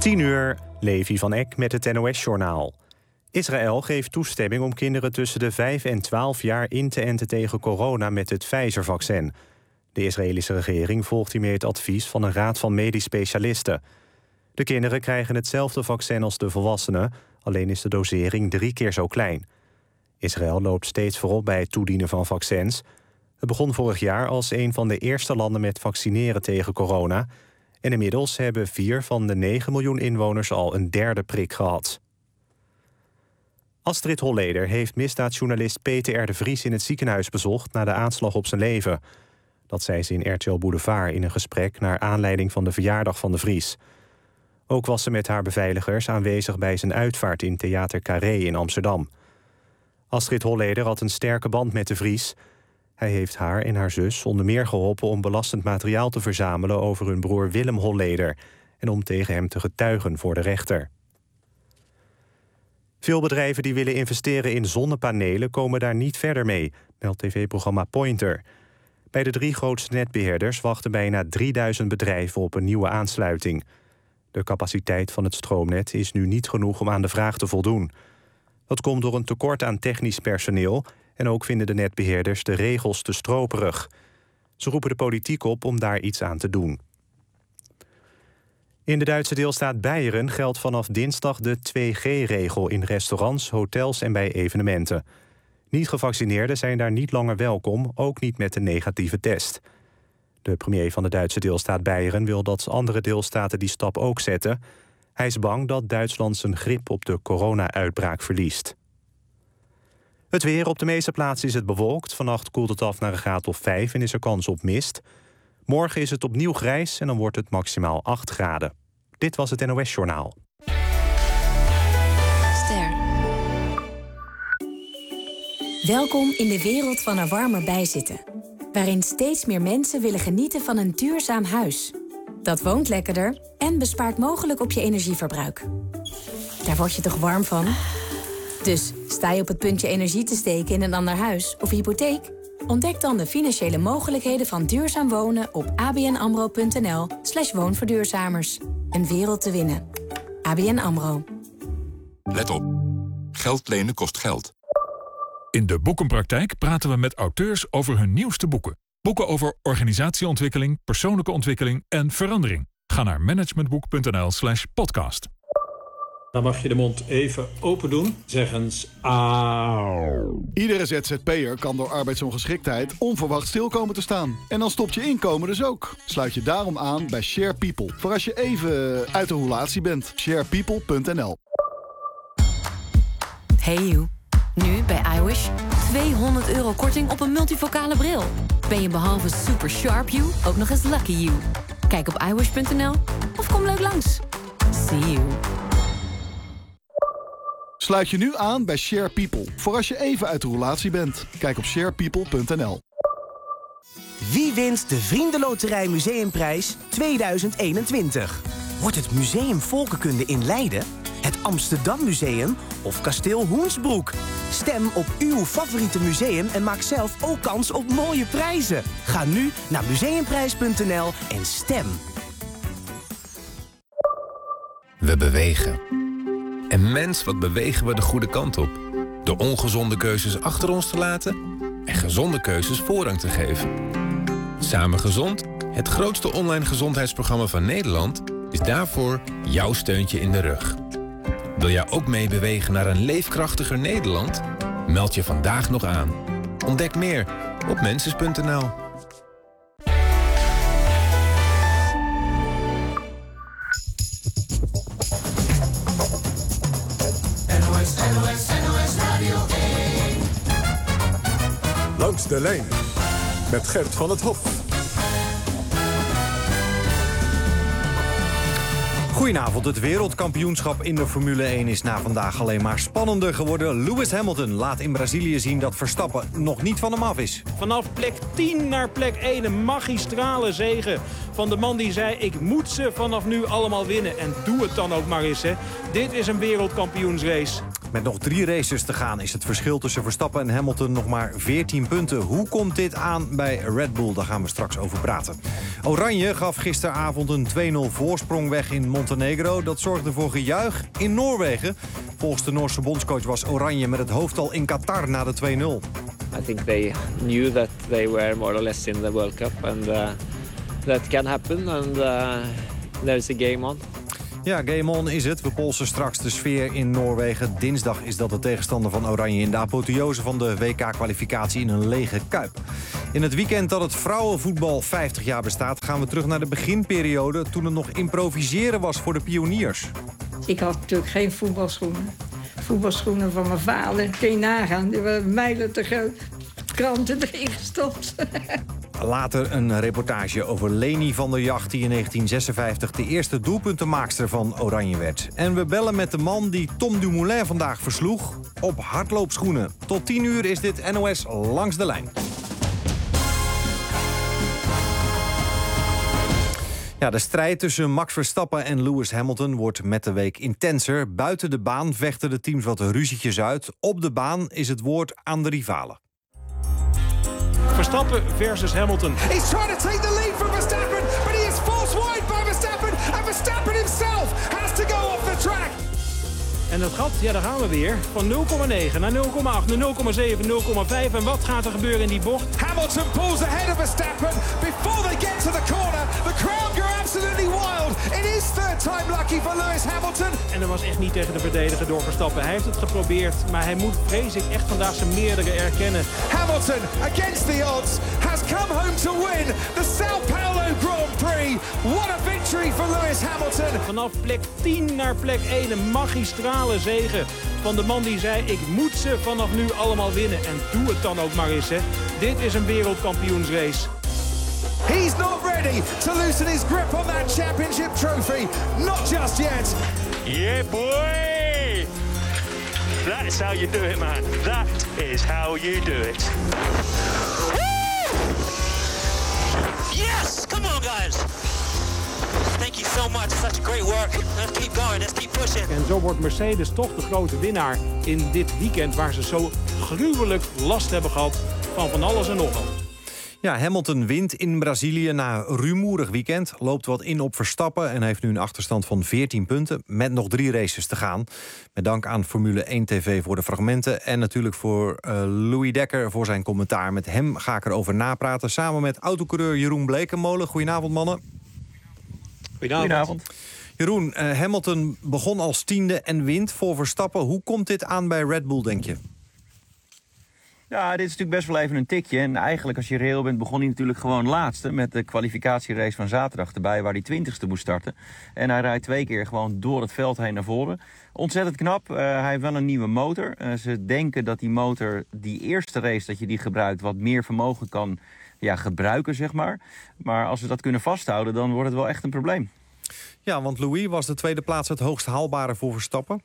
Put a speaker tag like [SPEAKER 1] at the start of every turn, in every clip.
[SPEAKER 1] 10:00, Levi van Eck met het NOS-journaal. Israël geeft toestemming om kinderen tussen de 5 en 12 jaar in te enten tegen corona met het Pfizer-vaccin. De Israëlische regering volgt hiermee het advies van een raad van medisch specialisten. De kinderen krijgen hetzelfde vaccin als de volwassenen, alleen is de dosering 3 keer zo klein. Israël loopt steeds voorop bij het toedienen van vaccins. Het begon vorig jaar als een van de eerste landen met vaccineren tegen corona. En inmiddels hebben 4 van de 9 miljoen inwoners al een derde prik gehad. Astrid Holleder heeft misdaadjournalist Peter R. de Vries in het ziekenhuis bezocht na de aanslag op zijn leven. Dat zei ze in RTL Boulevard in een gesprek naar aanleiding van de verjaardag van de Vries. Ook was ze met haar beveiligers aanwezig bij zijn uitvaart in Theater Carré in Amsterdam. Astrid Holleder had een sterke band met de Vries. Hij heeft haar en haar zus onder meer geholpen om belastend materiaal te verzamelen over hun broer Willem Holleder en om tegen hem te getuigen voor de rechter. Veel bedrijven die willen investeren in zonnepanelen komen daar niet verder mee, meldt tv-programma Pointer. Bij de 3 grootste netbeheerders wachten bijna 3000 bedrijven op een nieuwe aansluiting. De capaciteit van het stroomnet is nu niet genoeg om aan de vraag te voldoen. Dat komt door een tekort aan technisch personeel en ook vinden de netbeheerders de regels te stroperig. Ze roepen de politiek op om daar iets aan te doen. In de Duitse deelstaat Beieren geldt vanaf dinsdag de 2G-regel in restaurants, hotels en bij evenementen. Niet-gevaccineerden zijn daar niet langer welkom, ook niet met een negatieve test. De premier van de Duitse deelstaat Beieren wil dat andere deelstaten die stap ook zetten. Hij is bang dat Duitsland zijn grip op de corona-uitbraak verliest. Het weer: op de meeste plaatsen is het bewolkt. Vannacht koelt het af naar een graad of 5 en is er kans op mist. Morgen is het opnieuw grijs en dan wordt het maximaal 8 graden. Dit was het NOS-journaal.
[SPEAKER 2] Ster. Welkom in de wereld van er warmer bij zitten. Waarin steeds meer mensen willen genieten van een duurzaam huis. Dat woont lekkerder en bespaart mogelijk op je energieverbruik. Daar word je toch warm van? Dus sta je op het punt je energie te steken in een ander huis of hypotheek? Ontdek dan de financiële mogelijkheden van duurzaam wonen op abnamro.nl/woonverduurzamers. Een wereld te winnen. ABN AMRO.
[SPEAKER 3] Let op. Geld lenen kost geld.
[SPEAKER 4] In de Boekenpraktijk praten we met auteurs over hun nieuwste boeken. Boeken over organisatieontwikkeling, persoonlijke ontwikkeling en verandering. Ga naar managementboek.nl/podcast.
[SPEAKER 5] Dan mag je de mond even open doen. Zeg eens auw.
[SPEAKER 6] Iedere ZZP'er kan door arbeidsongeschiktheid onverwacht stil komen te staan. En dan stopt je inkomen dus ook. Sluit je daarom aan bij Share People. Voor als je even uit de roulatie bent. Sharepeople.nl.
[SPEAKER 7] Hey you. Nu bij iWish €200 korting op een multivocale bril. Ben je behalve super sharp you ook nog eens lucky you. Kijk op iWish.nl of kom leuk langs. See you.
[SPEAKER 6] Sluit je nu aan bij Share People. Voor als je even uit de roulatie bent. Kijk op sharepeople.nl.
[SPEAKER 8] Wie wint de Vriendenloterij Museumprijs 2021? Wordt het Museum Volkenkunde in Leiden, het Amsterdam Museum of Kasteel Hoensbroek? Stem op uw favoriete museum en maak zelf ook kans op mooie prijzen. Ga nu naar museumprijs.nl en stem.
[SPEAKER 9] We bewegen. En mens, wat bewegen we de goede kant op? Door ongezonde keuzes achter ons te laten en gezonde keuzes voorrang te geven. Samen Gezond, het grootste online gezondheidsprogramma van Nederland, is daarvoor jouw steuntje in de rug. Wil jij ook meebewegen naar een leefkrachtiger Nederland? Meld je vandaag nog aan. Ontdek meer op menses.nl.
[SPEAKER 10] NOS Radio 1.
[SPEAKER 11] Langs de lijn met Gert van het Hof.
[SPEAKER 12] Goedenavond, het wereldkampioenschap in de Formule 1 is na vandaag alleen maar spannender geworden. Lewis Hamilton laat in Brazilië zien dat Verstappen nog niet van hem af is.
[SPEAKER 5] Vanaf plek 10 naar plek 1, een magistrale zege van de man die zei: ik moet ze vanaf nu allemaal winnen. En doe het dan ook maar eens, hè. Dit is een wereldkampioensrace.
[SPEAKER 12] Met nog 3 races te gaan is het verschil tussen Verstappen en Hamilton nog maar 14 punten. Hoe komt dit aan bij Red Bull? Daar gaan we straks over praten. Oranje gaf gisteravond een 2-0 voorsprong weg in Montenegro. Dat zorgde voor gejuich in Noorwegen. Volgens de Noorse bondscoach was Oranje met het hoofd al in Qatar na de 2-0.
[SPEAKER 13] I think they knew that they were more or less in the World Cup and that can happen and there's a game on.
[SPEAKER 12] Ja, game on is het. We polsen straks de sfeer in Noorwegen. Dinsdag is dat de tegenstander van Oranje in de apotheose van de WK-kwalificatie in een lege Kuip. In het weekend dat het vrouwenvoetbal 50 jaar bestaat, gaan we terug naar de beginperiode toen het nog improviseren was voor de pioniers.
[SPEAKER 14] Ik had natuurlijk geen voetbalschoenen. Voetbalschoenen van mijn vader, kun je nagaan. Die waren mijlen te groot. Kranten erin gestopt.
[SPEAKER 12] Later een reportage over Leni van der Jacht, die in 1956 de eerste doelpuntenmaakster van Oranje werd. En we bellen met de man die Tom Dumoulin vandaag versloeg op hardloopschoenen. Tot 10 uur is dit NOS Langs de Lijn. Ja, de strijd tussen Max Verstappen en Lewis Hamilton wordt met de week intenser. Buiten de baan vechten de teams wat ruzietjes uit. Op de baan is het woord aan de rivalen.
[SPEAKER 5] Verstappen versus Hamilton.
[SPEAKER 10] He's trying to take the lead from Verstappen, but he is forced wide by Verstappen, and Verstappen himself has to go off the track.
[SPEAKER 5] En dat gat, ja, daar gaan we weer. Van 0,9 naar 0,8, naar 0,7, 0,5. En wat gaat er gebeuren in die bocht?
[SPEAKER 10] Hamilton pulls ahead of Verstappen before they get to the corner. The crowd go absolutely wild. It is third time lucky for Lewis Hamilton.
[SPEAKER 5] En dat was echt niet tegen de verdediger door Verstappen. Hij heeft het geprobeerd, maar hij moet, vrees ik, echt vandaag zijn meerdere erkennen.
[SPEAKER 10] Hamilton, against the odds, has come home to win the Sao Paulo Grand Prix. What a victory for Lewis Hamilton.
[SPEAKER 5] Vanaf plek 10 naar plek 1, een magistrale zege van de man die zei, ik moet ze vanaf nu allemaal winnen. En doe het dan ook maar eens, hè. Dit is een wereldkampioensrace.
[SPEAKER 10] He's not ready to loosen his grip on that championship trophy. Not just yet.
[SPEAKER 15] Yeah, boy! That's how you do it, man. That is how you do it.
[SPEAKER 16] Yes! Come on, guys! Thank you so much. Such great work. Let's keep going. Let's keep pushing.
[SPEAKER 5] En zo wordt Mercedes toch de grote winnaar in dit weekend, waar ze zo gruwelijk last hebben gehad van alles en nog wat.
[SPEAKER 12] Ja, Hamilton wint in Brazilië na een rumoerig weekend. Loopt wat in op Verstappen en heeft nu een achterstand van 14 punten... met nog 3 races te gaan. Met dank aan Formule 1 TV voor de fragmenten... en natuurlijk voor Louis Dekker voor zijn commentaar. Met hem ga ik erover napraten, samen met autocoureur Jeroen Bleekemolen. Goedenavond, mannen.
[SPEAKER 5] Goedenavond.
[SPEAKER 12] Jeroen, Hamilton begon als 10e en wint voor Verstappen. Hoe komt dit aan bij Red Bull, denk je?
[SPEAKER 17] Ja, dit is natuurlijk best wel even een tikje. En eigenlijk, als je reëel bent, begon hij natuurlijk gewoon laatste... met de kwalificatierace van zaterdag erbij, waar hij 20ste moest starten. En hij rijdt 2 keer gewoon door het veld heen naar voren. Ontzettend knap. Hij heeft wel een nieuwe motor. Ze denken dat die motor, die eerste race dat je die gebruikt... wat meer vermogen kan gebruiken, zeg maar. Maar als we dat kunnen vasthouden, dan wordt het wel echt een probleem.
[SPEAKER 12] Ja, want Louis, was de tweede plaats het hoogst haalbare voor Verstappen?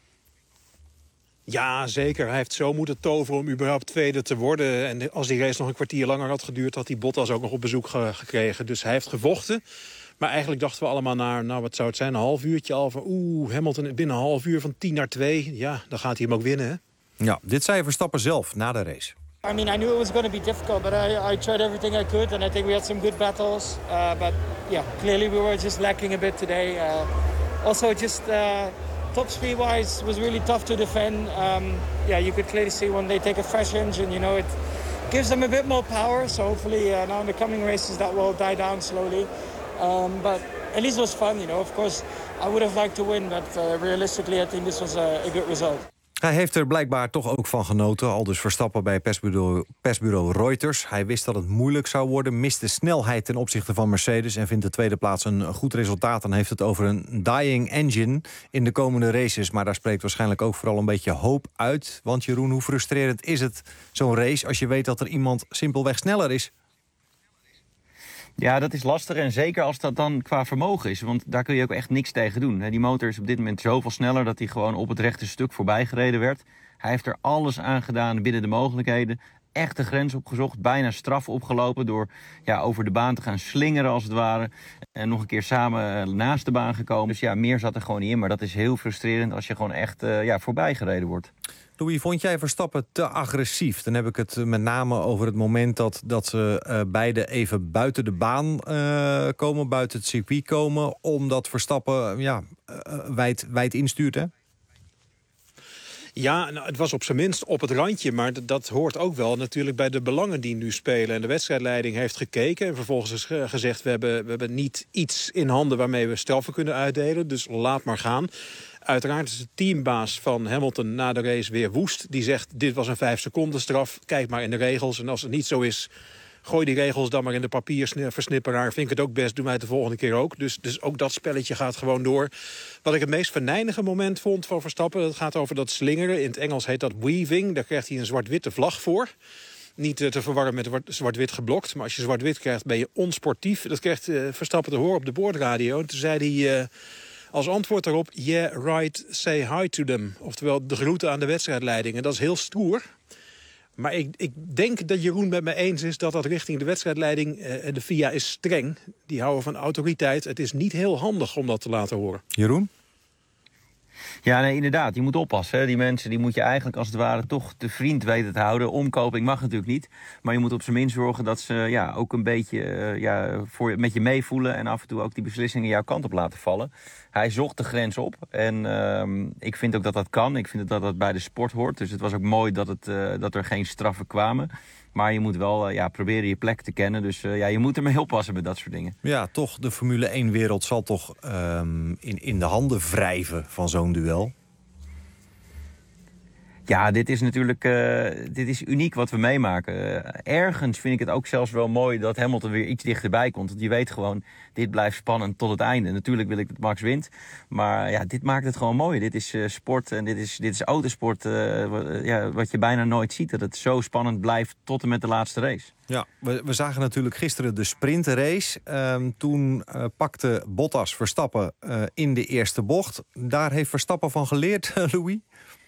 [SPEAKER 5] Ja, zeker. Hij heeft zo moeten toveren om überhaupt tweede te worden. En als die race nog een kwartier langer had geduurd... had hij Bottas ook nog op bezoek gekregen. Dus hij heeft gevochten. Maar eigenlijk dachten we allemaal naar, wat zou het zijn, een half uurtje al. Van, Hamilton binnen een half uur van 10 naar 2. Ja, dan gaat hij hem ook winnen, hè?
[SPEAKER 12] Ja, dit zei Verstappen zelf na de race.
[SPEAKER 18] I mean, I knew it was going to be difficult, but I tried everything I could. And I think we had some good battles. But yeah, clearly we were just lacking a bit today. Also, just... top speed-wise was really tough to defend. You could clearly see when they take a fresh engine, it gives them a bit more power. So hopefully now in the coming races that will die down slowly. But at least it was fun, Of course, I would have liked to win, but realistically I think this was a good result.
[SPEAKER 12] Hij heeft er blijkbaar toch ook van genoten, al dus Verstappen bij persbureau Reuters. Hij wist dat het moeilijk zou worden, miste snelheid ten opzichte van Mercedes... en vindt de tweede plaats een goed resultaat. Dan heeft het over een dying engine in de komende races. Maar daar spreekt waarschijnlijk ook vooral een beetje hoop uit. Want Jeroen, hoe frustrerend is het, zo'n race, als je weet dat er iemand simpelweg sneller is?
[SPEAKER 17] Ja, dat is lastig en zeker als dat dan qua vermogen is. Want daar kun je ook echt niks tegen doen. Die motor is op dit moment zoveel sneller dat hij gewoon op het rechte stuk voorbij gereden werd. Hij heeft er alles aan gedaan binnen de mogelijkheden. echt de grens opgezocht. Bijna straf opgelopen door over de baan te gaan slingeren als het ware. En nog een keer samen naast de baan gekomen. Dus meer zat er gewoon niet in. Maar dat is heel frustrerend als je gewoon echt voorbij gereden wordt.
[SPEAKER 12] Louis, vond jij Verstappen te agressief? Dan heb ik het met name over het moment dat ze beide even buiten de baan komen, buiten het circuit komen, omdat Verstappen wijd instuurt, hè?
[SPEAKER 5] Ja, nou, het was op zijn minst op het randje. Maar dat hoort ook wel natuurlijk bij de belangen die nu spelen. En de wedstrijdleiding heeft gekeken en vervolgens is gezegd, we hebben niet iets in handen waarmee we straffen kunnen uitdelen. Dus laat maar gaan. Uiteraard is de teambaas van Hamilton na de race weer woest. Die zegt, dit was een 5 seconden straf. Kijk maar in de regels. En als het niet zo is, gooi die regels dan maar in de papierversnipperaar. Vind ik het ook best, doen wij het de volgende keer ook. Dus ook dat spelletje gaat gewoon door. Wat ik het meest venijnige moment vond van Verstappen, dat gaat over dat slingeren. In het Engels heet dat weaving. Daar krijgt hij een zwart-witte vlag voor. Niet te verwarren met zwart-wit geblokt. Maar als je zwart-wit krijgt, ben je onsportief. Dat krijgt Verstappen te horen op de boordradio. En toen zei hij als antwoord daarop, yeah, right, say hi to them. Oftewel, de groeten aan de wedstrijdleiding. En dat is heel stoer. Maar ik denk dat Jeroen met me eens is dat richting de wedstrijdleiding, de FIA is streng. Die houden van autoriteit. Het is niet heel handig om dat te laten horen.
[SPEAKER 12] Jeroen?
[SPEAKER 17] Ja, nee, inderdaad. Je moet oppassen. Hè. Die mensen die moet je eigenlijk als het ware toch te vriend weten te houden. Omkoping mag natuurlijk niet. Maar je moet op zijn minst zorgen dat ze ook een beetje met je meevoelen. En af en toe ook die beslissingen jouw kant op laten vallen. Hij zocht de grens op. En ik vind ook dat dat kan. Ik vind dat dat bij de sport hoort. Dus het was ook mooi dat er geen straffen kwamen. Maar je moet wel proberen je plek te kennen. Dus je moet ermee oppassen met dat soort dingen.
[SPEAKER 12] Ja, toch, de Formule 1-wereld zal toch in de handen wrijven van zo'n duel?
[SPEAKER 17] Ja, dit is natuurlijk dit is uniek wat we meemaken. Ergens vind ik het ook zelfs wel mooi dat Hamilton weer iets dichterbij komt. Want je weet gewoon, dit blijft spannend tot het einde. Natuurlijk wil ik dat Max wint. Maar dit maakt het gewoon mooi. Dit is sport en dit is autosport wat je bijna nooit ziet. Dat het zo spannend blijft tot en met de laatste race.
[SPEAKER 12] Ja, we zagen natuurlijk gisteren de sprintrace. Toen pakte Bottas Verstappen in de eerste bocht. Daar heeft Verstappen van geleerd, Louis?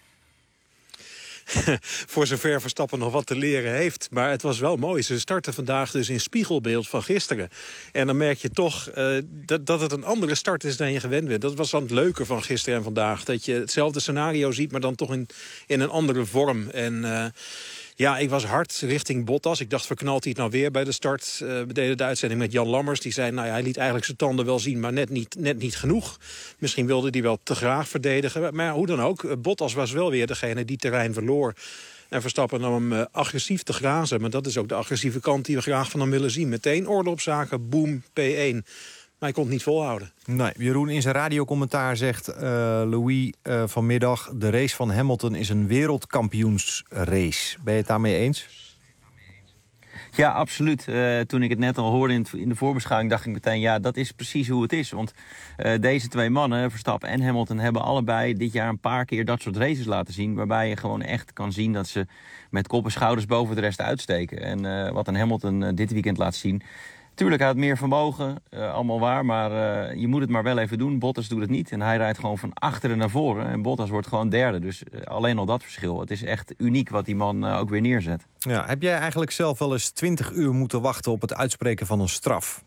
[SPEAKER 5] Voor zover Verstappen nog wat te leren heeft. Maar het was wel mooi. Ze starten vandaag dus in spiegelbeeld van gisteren. En dan merk je toch dat het een andere start is dan je gewend bent. Dat was dan het leuke van gisteren en vandaag. Dat je hetzelfde scenario ziet, maar dan toch in een andere vorm. En ik was hard richting Bottas. Ik dacht, verknalt hij het nou weer bij de start? We deden de uitzending met Jan Lammers. Die zei, hij liet eigenlijk zijn tanden wel zien, maar net niet genoeg. Misschien wilde hij wel te graag verdedigen. Maar hoe dan ook, Bottas was wel weer degene die terrein verloor. En Verstappen nam hem agressief te grazen. Maar dat is ook de agressieve kant die we graag van hem willen zien. Meteen orde op zaken, boom, P1. Maar hij kon het niet volhouden.
[SPEAKER 12] Nee, Jeroen in zijn radiocommentaar zegt Louis vanmiddag, de race van Hamilton is een wereldkampioensrace. Ben je het daarmee eens?
[SPEAKER 17] Ja, absoluut. Toen ik het net al hoorde in de voorbeschouwing, dacht ik meteen, dat is precies hoe het is. Want deze twee mannen, Verstappen en Hamilton, hebben allebei dit jaar een paar keer dat soort races laten zien, waarbij je gewoon echt kan zien dat ze met kop en schouders boven de rest uitsteken. En wat een Hamilton dit weekend laat zien. Tuurlijk, hij had meer vermogen, allemaal waar, maar je moet het maar wel even doen. Bottas doet het niet en hij rijdt gewoon van achteren naar voren. En Bottas wordt gewoon derde, dus alleen al dat verschil. Het is echt uniek wat die man ook weer neerzet.
[SPEAKER 12] Ja, heb jij eigenlijk zelf wel eens 20 uur moeten wachten op het uitspreken van een straf?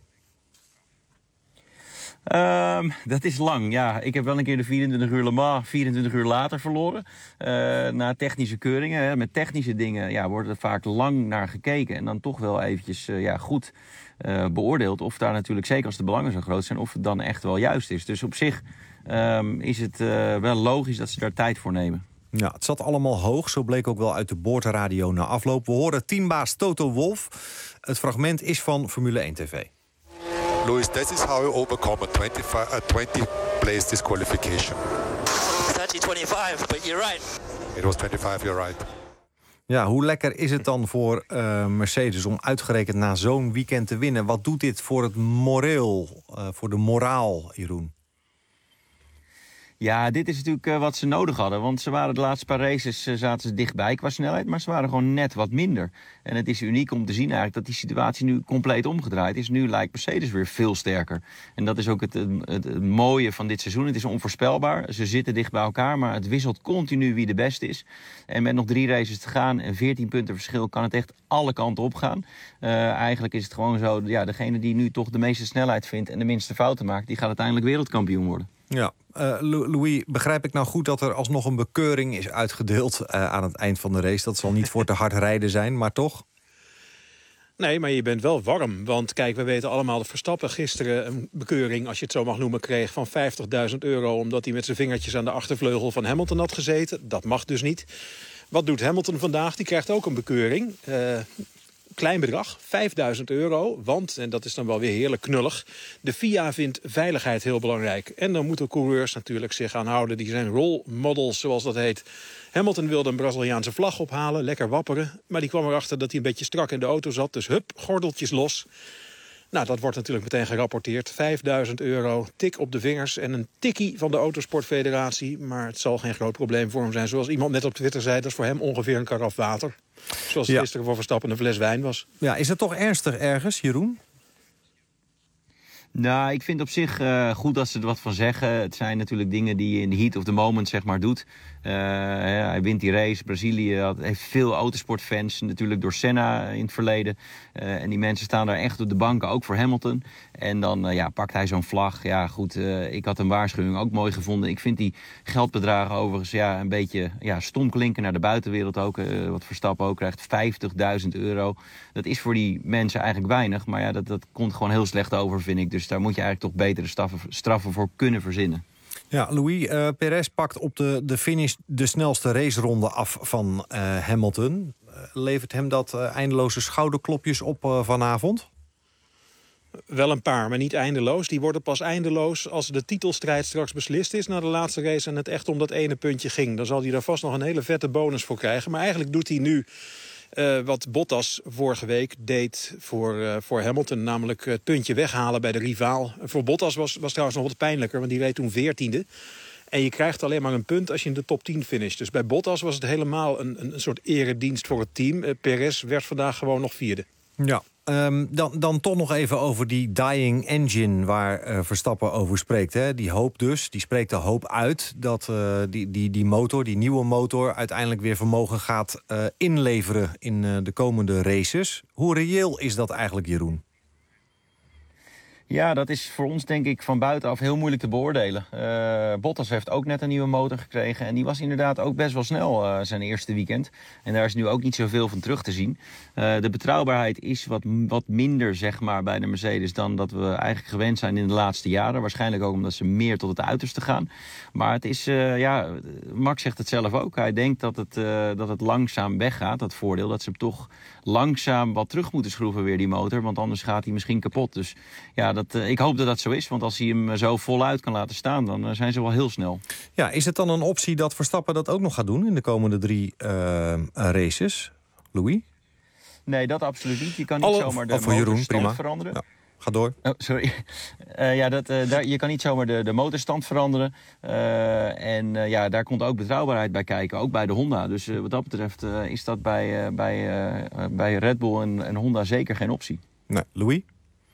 [SPEAKER 17] Dat is lang, ja. Ik heb wel een keer de 24 uur Le Mans 24 uur later verloren. Na technische keuringen. Hè. Met technische dingen wordt er vaak lang naar gekeken. En dan toch wel eventjes goed beoordeeld. Of daar natuurlijk, zeker als de belangen zo groot zijn, of het dan echt wel juist is. Dus op zich is het wel logisch dat ze daar tijd voor nemen.
[SPEAKER 12] Ja, het zat allemaal hoog. Zo bleek ook wel uit de boordradio na afloop. We horen teambaas Toto Wolff. Het fragment is van Formule 1 TV.
[SPEAKER 11] Lewis, this is how you overcome a 20-place disqualification.
[SPEAKER 16] 30-25, but you're right.
[SPEAKER 11] It was 25, you're right.
[SPEAKER 12] Ja, hoe lekker is het dan voor Mercedes om uitgerekend na zo'n weekend te winnen? Wat doet dit voor het moreel, voor de moraal, Jeroen?
[SPEAKER 17] Ja, dit is natuurlijk wat ze nodig hadden. Want ze waren de laatste paar races zaten ze dichtbij qua snelheid. Maar ze waren gewoon net wat minder. En het is uniek om te zien eigenlijk dat die situatie nu compleet omgedraaid is. Nu lijkt Mercedes weer veel sterker. En dat is ook het mooie van dit seizoen. Het is onvoorspelbaar. Ze zitten dicht bij elkaar. Maar het wisselt continu wie de beste is. En met nog 3 races te gaan en 14 punten verschil kan het echt alle kanten op gaan. Eigenlijk is het gewoon zo. Ja, degene die nu toch de meeste snelheid vindt en de minste fouten maakt, die gaat uiteindelijk wereldkampioen worden.
[SPEAKER 12] Ja, Louis, begrijp ik nou goed dat er alsnog een bekeuring is uitgedeeld aan het eind van de race? Dat zal niet voor te hard rijden zijn, maar toch?
[SPEAKER 5] Nee, maar je bent wel warm. Want kijk, we weten allemaal dat Verstappen gisteren een bekeuring, als je het zo mag noemen, kreeg van €50.000... omdat hij met zijn vingertjes aan de achtervleugel van Hamilton had gezeten. Dat mag dus niet. Wat doet Hamilton vandaag? Die krijgt ook een bekeuring. Klein bedrag, €5.000. Want, en dat is dan wel weer heerlijk knullig, de FIA vindt veiligheid heel belangrijk. En dan moeten coureurs natuurlijk zich aan houden. Die zijn role models, zoals dat heet. Hamilton wilde een Braziliaanse vlag ophalen, lekker wapperen. Maar die kwam erachter dat hij een beetje strak in de auto zat. Dus hup, gordeltjes los. Nou, dat wordt natuurlijk meteen gerapporteerd. €5.000, tik op de vingers en een tikkie van de Autosportfederatie. Maar het zal geen groot probleem voor hem zijn. Zoals iemand net op Twitter zei, dat is voor hem ongeveer een karaf water. Zoals het gisteren voor Verstappen een fles wijn was.
[SPEAKER 12] Ja, is het toch ernstig ergens, Jeroen?
[SPEAKER 17] Nou, ik vind op zich goed dat ze er wat van zeggen. Het zijn natuurlijk dingen die je in de heat of the moment zeg maar doet. Hij wint die race. Brazilië heeft veel autosportfans, natuurlijk door Senna in het verleden. En die mensen staan daar echt op de banken, ook voor Hamilton. En dan pakt hij zo'n vlag. Ja, goed, ik had een waarschuwing ook mooi gevonden. Ik vind die geldbedragen overigens een beetje stom klinken naar de buitenwereld ook. Wat Verstappen ook krijgt, €50.000. Dat is voor die mensen eigenlijk weinig. Maar ja, dat komt gewoon heel slecht over, vind ik. Dus daar moet je eigenlijk toch betere straffen voor kunnen verzinnen.
[SPEAKER 12] Ja, Louis, Perez pakt op de finish de snelste raceronde af van Hamilton. Levert hem dat eindeloze schouderklopjes op vanavond?
[SPEAKER 5] Wel een paar, maar niet eindeloos. Die worden pas eindeloos als de titelstrijd straks beslist is na de laatste race en het echt om dat ene puntje ging. Dan zal hij daar vast nog een hele vette bonus voor krijgen. Maar eigenlijk doet hij nu wat Bottas vorige week deed voor Hamilton. Namelijk het puntje weghalen bij de rivaal. Voor Bottas was trouwens nog wat pijnlijker, want die reed toen 14e. En je krijgt alleen maar een punt als je in de top 10 finisht. Dus bij Bottas was het helemaal een soort eredienst voor het team. Perez werd vandaag gewoon nog 4e.
[SPEAKER 12] Ja. Dan toch nog even over die dying engine waar Verstappen over spreekt. Hè? Die hoop dus, die spreekt de hoop uit dat die motor, die nieuwe motor, uiteindelijk weer vermogen gaat inleveren in de komende races. Hoe reëel is dat eigenlijk, Jeroen?
[SPEAKER 17] Ja, dat is voor ons denk ik van buitenaf heel moeilijk te beoordelen. Bottas heeft ook net een nieuwe motor gekregen. En die was inderdaad ook best wel snel zijn eerste weekend. En daar is nu ook niet zoveel van terug te zien. De betrouwbaarheid is wat minder zeg maar, bij de Mercedes dan dat we eigenlijk gewend zijn in de laatste jaren. Waarschijnlijk ook omdat ze meer tot het uiterste gaan. Maar het is, Max zegt het zelf ook. Hij denkt dat het langzaam weggaat, dat voordeel. Dat ze hem toch langzaam wat terug moeten schroeven weer, die motor. Want anders gaat hij misschien kapot. Dus ja, ik hoop dat dat zo is, want als hij hem zo voluit kan laten staan, dan zijn ze wel heel snel.
[SPEAKER 12] Ja, is het dan een optie dat Verstappen dat ook nog gaat doen in de komende 3 races? Louis?
[SPEAKER 17] Nee, dat absoluut niet. Je kan niet zomaar de motorstand veranderen.
[SPEAKER 12] Ja, ga door.
[SPEAKER 17] Oh, sorry. Je kan niet zomaar de motorstand veranderen. Daar komt ook betrouwbaarheid bij kijken, ook bij de Honda. Dus wat dat betreft is dat bij Red Bull en Honda zeker geen optie.
[SPEAKER 12] Nee, Louis?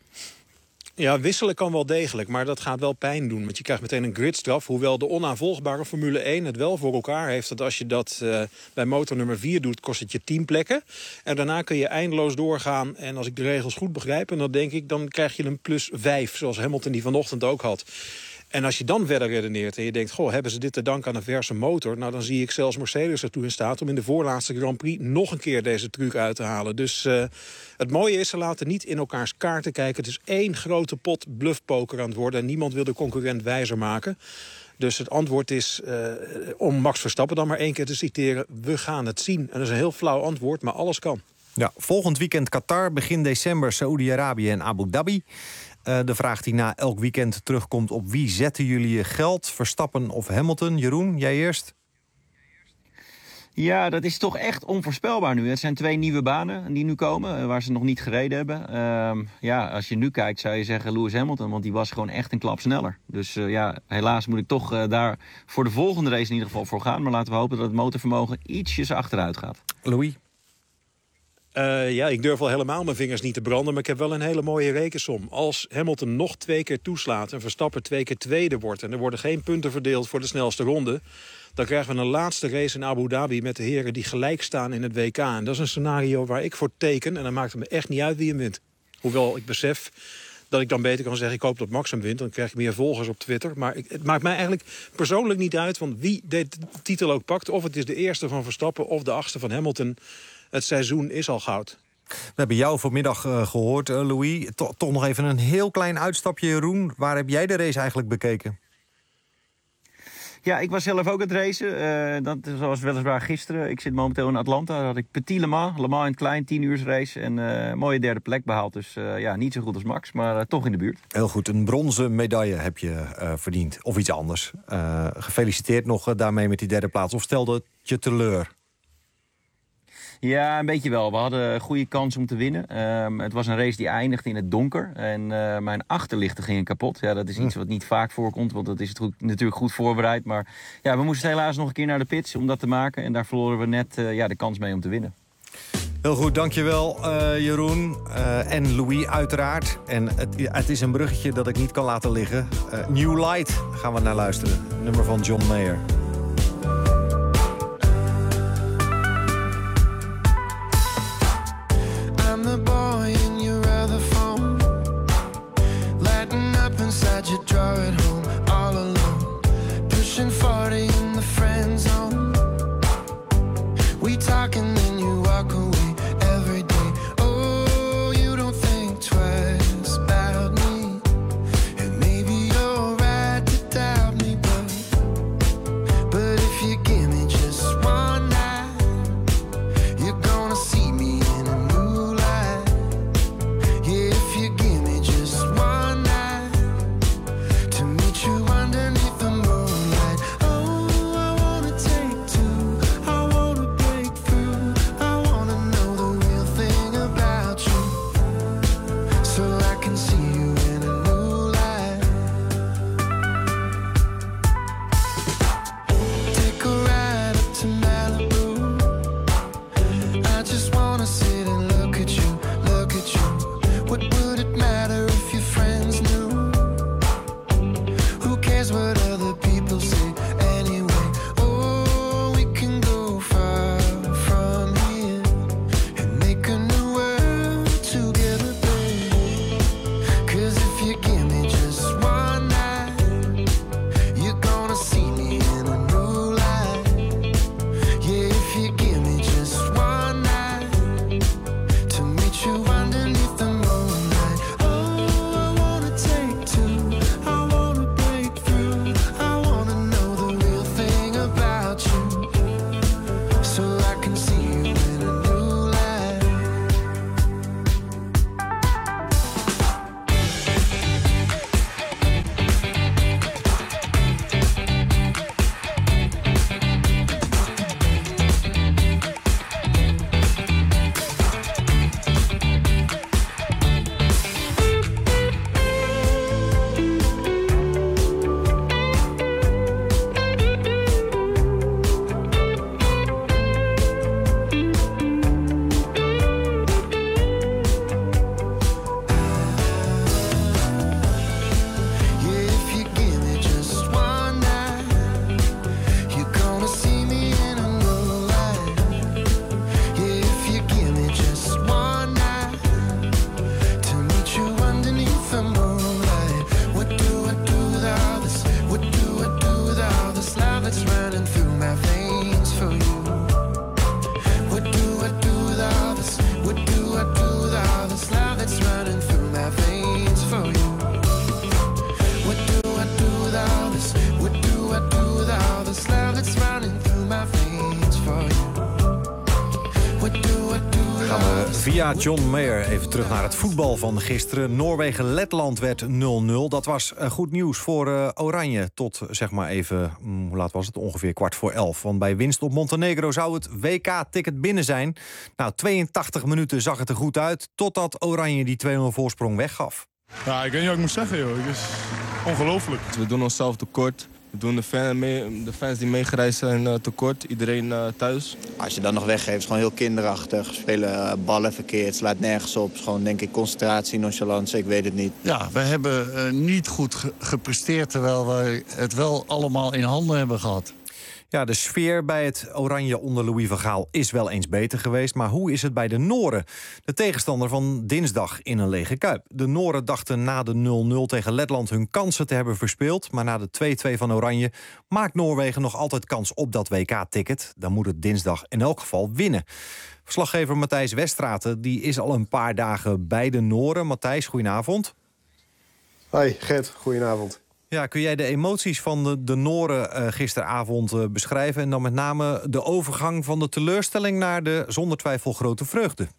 [SPEAKER 5] Ja, wisselen kan wel degelijk, maar dat gaat wel pijn doen. Want je krijgt meteen een gridstraf. Hoewel de onaanvolgbare Formule 1 het wel voor elkaar heeft. Dat als je dat bij motor nummer 4 doet, kost het je 10 plekken. En daarna kun je eindeloos doorgaan. En als ik de regels goed begrijp, en dan denk ik, dan krijg je een +5. Zoals Hamilton die vanochtend ook had. En als je dan verder redeneert en je denkt, goh, hebben ze dit te danken aan een verse motor? Nou, dan zie ik zelfs Mercedes ertoe in staat om in de voorlaatste Grand Prix nog een keer deze truc uit te halen. Dus het mooie is, ze laten niet in elkaars kaarten kijken. Het is één grote pot bluffpoker aan het worden en niemand wil de concurrent wijzer maken. Dus het antwoord is, om Max Verstappen dan maar 1 keer te citeren, we gaan het zien. En dat is een heel flauw antwoord, maar alles kan.
[SPEAKER 12] Ja, volgend weekend Qatar, begin december Saoedi-Arabië en Abu Dhabi. De vraag die na elk weekend terugkomt: op wie zetten jullie je geld? Verstappen of Hamilton? Jeroen, jij eerst?
[SPEAKER 17] Ja, dat is toch echt onvoorspelbaar nu. Het zijn 2 nieuwe banen die nu komen, waar ze nog niet gereden hebben. Als je nu kijkt zou je zeggen Lewis Hamilton, want die was gewoon echt een klap sneller. Dus helaas moet ik toch daar voor de volgende race in ieder geval voor gaan. Maar laten we hopen dat het motorvermogen ietsjes achteruit gaat.
[SPEAKER 12] Louis?
[SPEAKER 5] Ik durf al helemaal mijn vingers niet te branden, maar ik heb wel een hele mooie rekensom. Als Hamilton nog 2 keer toeslaat en Verstappen 2 keer tweede wordt en er worden geen punten verdeeld voor de snelste ronde, dan krijgen we een laatste race in Abu Dhabi met de heren die gelijk staan in het WK. En dat is een scenario waar ik voor teken en dan maakt het me echt niet uit wie hem wint. Hoewel ik besef dat ik dan beter kan zeggen ik hoop dat Max hem wint, dan krijg ik meer volgers op Twitter. Maar het maakt mij eigenlijk persoonlijk niet uit, want wie de titel ook pakt, of het is de eerste van Verstappen of de 8e van Hamilton, het seizoen is al goud.
[SPEAKER 12] We hebben jou vanmiddag gehoord, Louis. Toch nog even een heel klein uitstapje, Jeroen. Waar heb jij de race eigenlijk bekeken?
[SPEAKER 17] Ja, ik was zelf ook aan het racen. Dat was weliswaar gisteren. Ik zit momenteel in Atlanta. Daar had ik Petit Le Mans in het klein, 10 uur race. En een mooie 3e plek behaald. Dus niet zo goed als Max, maar toch in de buurt.
[SPEAKER 12] Heel goed, een bronzen medaille heb je verdiend. Of iets anders. Gefeliciteerd nog daarmee met die 3e plaats. Of stelde het je teleur?
[SPEAKER 17] Ja, een beetje wel. We hadden een goede kans om te winnen. Het was een race die eindigde in het donker. En mijn achterlichten gingen kapot. Ja, dat is iets wat niet vaak voorkomt, want dat is natuurlijk goed voorbereid. Maar ja, we moesten helaas nog een keer naar de pits om dat te maken. En daar verloren we net de kans mee om te winnen.
[SPEAKER 12] Heel goed, dankjewel Jeroen en Louis uiteraard. En het is een bruggetje dat ik niet kan laten liggen. New Light gaan we naar luisteren. Nummer van John Mayer.
[SPEAKER 19] You draw it home all alone, pushing 40 in the friend zone. We talk and then you walk away every day. Oh, you don't think twice about me, and maybe you're right to doubt me, but if you give me just one night, you're gonna see me in a new light. Yeah, if you give me just one night, underneath the moonlight. Oh,
[SPEAKER 12] Via John Mayer even terug naar het voetbal van gisteren. Noorwegen-Letland werd 0-0. Dat was goed nieuws voor Oranje tot zeg maar even, hoe laat was het? Ongeveer 11:15. Want bij winst op Montenegro zou het WK-ticket binnen zijn. Nou, 82 minuten zag het er goed uit, totdat Oranje die 2-0 voorsprong weggaf.
[SPEAKER 20] Ja, ik weet niet wat ik moet zeggen, joh. Het is ongelooflijk.
[SPEAKER 21] We doen onszelf tekort. We doen de fans die meegereisd zijn tekort. Iedereen thuis.
[SPEAKER 22] Als je dan nog weggeeft, is gewoon heel kinderachtig. Spelen ballen verkeerd, slaat nergens op. Is gewoon, denk ik, concentratie, nonchalance, ik weet het niet.
[SPEAKER 23] Ja, we hebben niet goed gepresteerd, terwijl wij het wel allemaal in handen hebben gehad.
[SPEAKER 12] Ja, de sfeer bij het Oranje onder Louis van Gaal is wel eens beter geweest. Maar hoe is het bij de Noren? De tegenstander van dinsdag in een lege kuip. De Noren dachten na de 0-0 tegen Letland hun kansen te hebben verspeeld. Maar na de 2-2 van Oranje maakt Noorwegen nog altijd kans op dat WK-ticket. Dan moet het dinsdag in elk geval winnen. Verslaggever Matthijs Westraten die is al een paar dagen bij de Noren. Matthijs, goedenavond.
[SPEAKER 24] Hoi, Gert, goedenavond.
[SPEAKER 12] Ja, kun jij de emoties van de Noren gisteravond beschrijven? En dan met name de overgang van de teleurstelling naar de zonder twijfel grote vreugde.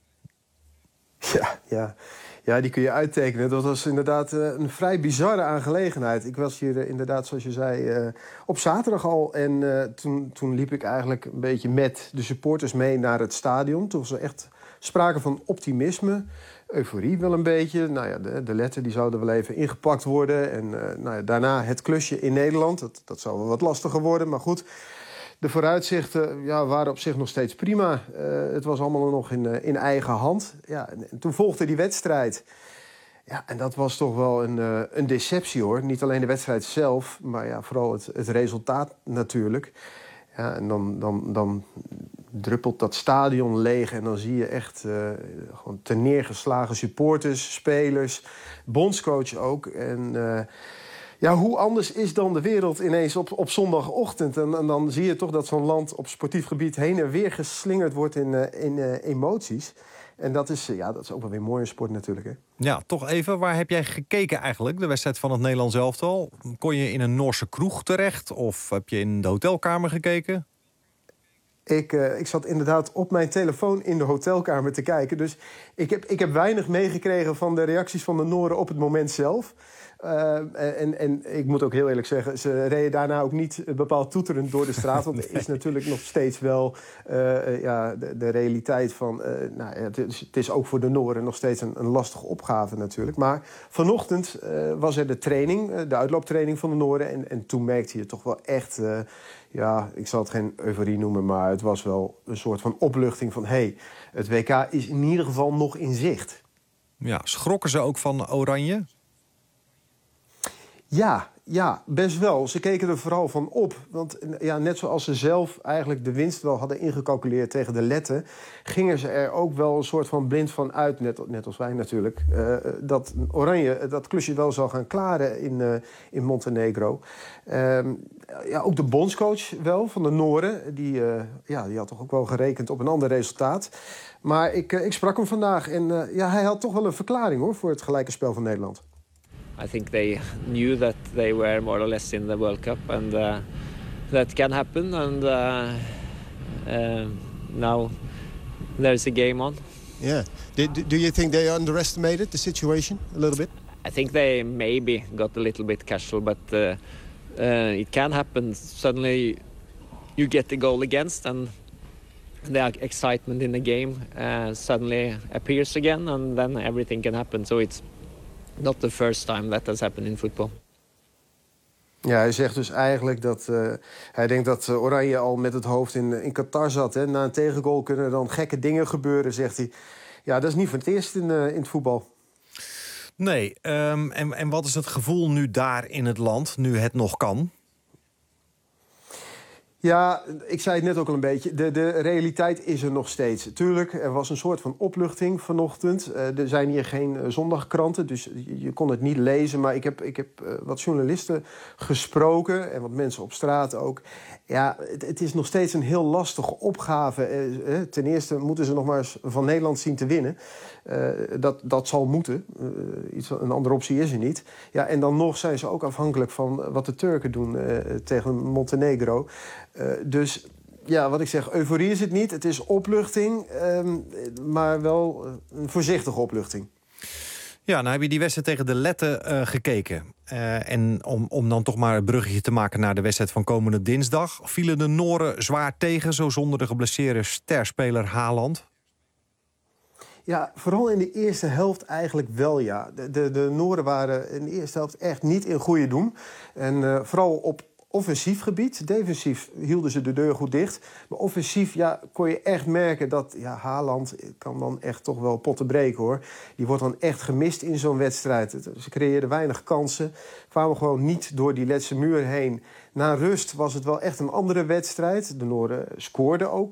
[SPEAKER 24] Ja, die kun je uittekenen. Dat was inderdaad een vrij bizarre aangelegenheid. Ik was hier inderdaad, zoals je zei, op zaterdag al. En toen liep ik eigenlijk een beetje met de supporters mee naar het stadion. Toen was er echt sprake van optimisme. Euforie wel een beetje. Nou ja, de letter die zouden wel even ingepakt worden. En daarna het klusje in Nederland. Dat zou wel wat lastiger worden, maar goed. De vooruitzichten waren op zich nog steeds prima. Het was allemaal nog in eigen hand. Ja, en toen volgde die wedstrijd. Ja, en dat was toch wel een deceptie, hoor. Niet alleen de wedstrijd zelf, maar ja, vooral het resultaat natuurlijk. Ja, en dan druppelt dat stadion leeg en dan zie je echt gewoon terneergeslagen supporters, spelers, bondscoach ook. En hoe anders is dan de wereld ineens op zondagochtend? En dan zie je toch dat zo'n land op sportief gebied heen en weer geslingerd wordt in emoties. En dat is ook wel weer mooi in sport natuurlijk, hè?
[SPEAKER 12] Ja, toch even. Waar heb jij gekeken eigenlijk? De wedstrijd van het Nederlands elftal. Kon je in een Noorse kroeg terecht? Of heb je in de hotelkamer gekeken?
[SPEAKER 24] Ik zat inderdaad op mijn telefoon in de hotelkamer te kijken. Dus ik heb weinig meegekregen van de reacties van de Noren op het moment zelf. En ik moet ook heel eerlijk zeggen, ze reden daarna ook niet bepaald toeterend door de straat. Want er is natuurlijk nog steeds wel de realiteit van... het is ook voor de Noren nog steeds een lastige opgave natuurlijk. Maar vanochtend was er de training, de uitlooptraining van de Noren. En toen merkte je toch wel echt... ik zal het geen euforie noemen, maar het was wel een soort van opluchting van... het WK is in ieder geval nog in zicht.
[SPEAKER 12] Ja, schrokken ze ook van Oranje?
[SPEAKER 24] Ja, best wel. Ze keken er vooral van op. Want net zoals ze zelf eigenlijk de winst wel hadden ingecalculeerd tegen de Letten... gingen ze er ook wel een soort van blind van uit, net als wij natuurlijk... dat Oranje dat klusje wel zou gaan klaren in Montenegro. Ook de bondscoach wel, van de Noren. Die had toch ook wel gerekend op een ander resultaat. Maar ik sprak hem vandaag en hij had toch wel een verklaring, hoor, voor het gelijke spel van Nederland.
[SPEAKER 13] I think they knew that they were more or less in the World Cup, and that can happen. And now there's a game on.
[SPEAKER 24] Yeah. Do you think they underestimated the situation a little bit?
[SPEAKER 13] I think they maybe got a little bit casual, but it can happen. Suddenly you get the goal against, and the excitement in the game suddenly appears again, and then everything can happen. So it's not the first time that has happened in football.
[SPEAKER 24] Ja, hij zegt dus eigenlijk dat hij denkt dat Oranje al met het hoofd in Qatar zat. Hè. Na een tegengoal kunnen er dan gekke dingen gebeuren, zegt hij. Ja, dat is niet voor het eerst in het voetbal.
[SPEAKER 12] Nee, en wat is het gevoel nu daar in het land, nu het nog kan?
[SPEAKER 24] Ja, ik zei het net ook al een beetje. De realiteit is er nog steeds. Tuurlijk, er was een soort van opluchting vanochtend. Er zijn hier geen zondagkranten, dus je kon het niet lezen. Maar ik heb wat journalisten gesproken en wat mensen op straat ook. Ja, het is nog steeds een heel lastige opgave. Ten eerste moeten ze nog maar eens van Nederland zien te winnen. Dat zal moeten. Een andere optie is er niet. Ja, en dan nog zijn ze ook afhankelijk van wat de Turken doen tegen Montenegro. Dus Ja, wat ik zeg, euforie is het niet. Het is opluchting, maar wel een voorzichtige opluchting.
[SPEAKER 12] Ja, nou heb je die wedstrijd tegen de Letten gekeken. En om dan toch maar een bruggetje te maken naar de wedstrijd van komende dinsdag. Vielen de Nooren zwaar tegen, zo zonder de geblesseerde sterspeler Haaland?
[SPEAKER 24] Ja, vooral in de eerste helft eigenlijk wel, ja. De Nooren waren in de eerste helft echt niet in goede doen. En vooral op offensief gebied. Defensief hielden ze de deur goed dicht. Maar offensief kon je echt merken dat Haaland kan dan echt toch wel potten breken, hoor. Die wordt dan echt gemist in zo'n wedstrijd. Ze creëerden weinig kansen. Kwamen gewoon niet door die Letse muur heen. Na rust was het wel echt een andere wedstrijd. De Nooren scoorden ook.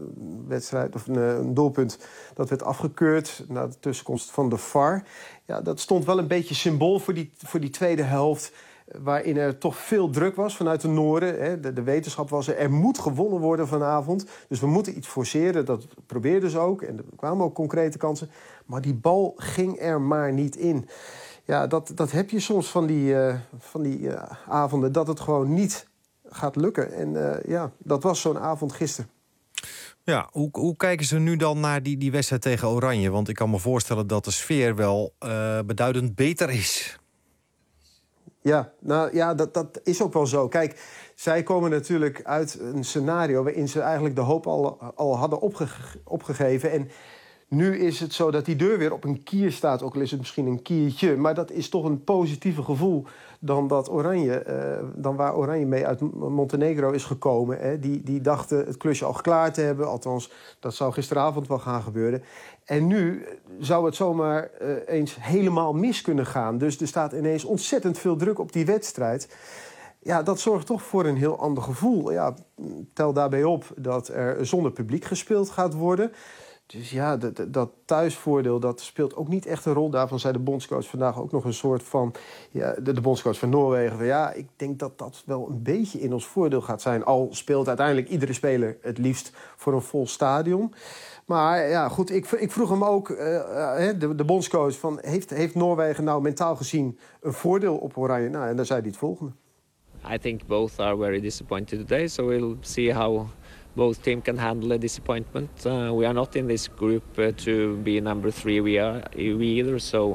[SPEAKER 24] Een doelpunt dat werd afgekeurd na de tussenkomst van de VAR. Ja, dat stond wel een beetje symbool voor die tweede helft, waarin er toch veel druk was vanuit de Nooren. Hè. De wetenschap was er moet gewonnen worden vanavond. Dus we moeten iets forceren. Dat probeerden ze ook. En er kwamen ook concrete kansen. Maar die bal ging er maar niet in. Ja, dat heb je soms van die avonden, dat het gewoon niet gaat lukken. En dat was zo'n avond gisteren.
[SPEAKER 12] Ja, hoe kijken ze nu dan naar die wedstrijd tegen Oranje? Want ik kan me voorstellen dat de sfeer wel beduidend beter is. Ja, nou ja, dat is ook wel zo. Kijk, zij komen natuurlijk uit een scenario waarin ze eigenlijk de hoop al hadden opgegeven. En nu is het zo dat die deur weer op een kier staat. Ook al is het misschien een kiertje. Maar dat is toch een positiever gevoel dan waar Oranje mee uit Montenegro is gekomen. Hè. Die dachten het klusje al klaar te hebben. Althans, dat zou gisteravond wel gaan gebeuren. En nu zou het zomaar eens helemaal mis kunnen gaan. Dus er staat ineens ontzettend veel druk op die wedstrijd. Ja, dat zorgt toch voor een heel ander gevoel. Ja, tel daarbij op dat er zonder publiek gespeeld gaat worden. Dus ja, dat thuisvoordeel, dat speelt ook niet echt een rol. Daarvan zei de bondscoach vandaag ook nog een soort van... Ja, de bondscoach van Noorwegen van ja, ik denk dat dat wel een beetje in ons voordeel gaat zijn. Al speelt uiteindelijk iedere speler het liefst voor een vol stadion. Maar ja, goed, ik vroeg hem ook, de bondscoach, van heeft Noorwegen nou mentaal gezien een voordeel op Oranje? Nou, en dan zei hij het volgende.
[SPEAKER 13] I think both are very disappointed today, so we'll see how both teams can handle a disappointment. We are not in this group to be number 3 we either, so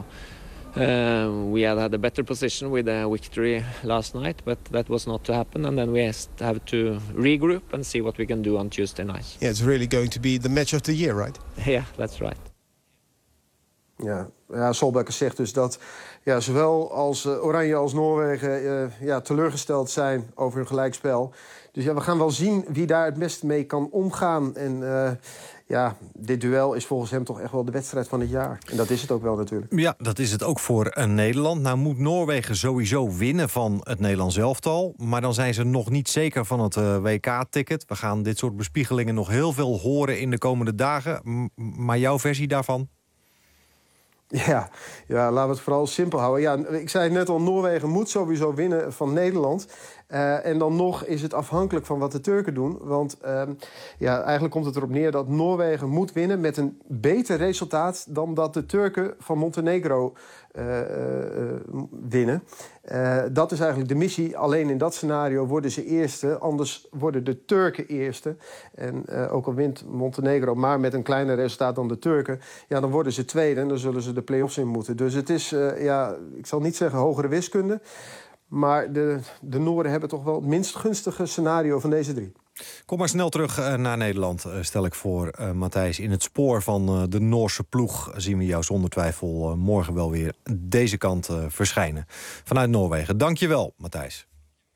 [SPEAKER 13] we had a better position with a victory last night, but that was not to happen, and then we have to regroup and see what we can do on Tuesday night.
[SPEAKER 1] Yeah, it's really going to be the match of the year, right?
[SPEAKER 13] Yeah, that's right.
[SPEAKER 24] Ja, Solbakken zegt dus dat zowel als Oranje als Noorwegen teleurgesteld zijn over hun gelijkspel. Dus ja, we gaan wel zien wie daar het beste mee kan omgaan. En dit duel is volgens hem toch echt wel de wedstrijd van het jaar. En dat is het ook wel natuurlijk.
[SPEAKER 12] Ja, dat is het ook voor Nederland. Nou moet Noorwegen sowieso winnen van het Nederlands elftal. Maar dan zijn ze nog niet zeker van het WK-ticket. We gaan dit soort bespiegelingen nog heel veel horen in de komende dagen. Maar jouw versie daarvan?
[SPEAKER 24] Ja, laten we het vooral simpel houden. Ja, ik zei net al, Noorwegen moet sowieso winnen van Nederland. En dan nog is het afhankelijk van wat de Turken doen. Want eigenlijk komt het erop neer dat Noorwegen moet winnen met een beter resultaat dan dat de Turken van Montenegro winnen. Dat is eigenlijk de missie. Alleen in dat scenario worden ze eerste, anders worden de Turken eerste. En ook al wint Montenegro maar met een kleiner resultaat dan de Turken, dan worden ze tweede en dan zullen ze de play-offs in moeten. Dus het is, ik zal niet zeggen hogere wiskunde, maar de Nooren hebben toch wel het minst gunstige scenario van deze 3.
[SPEAKER 12] Kom maar snel terug naar Nederland, stel ik voor, Matthijs. In het spoor van de Noorse ploeg zien we jou zonder twijfel morgen wel weer deze kant verschijnen. Vanuit Noorwegen. Dank je wel, Matthijs.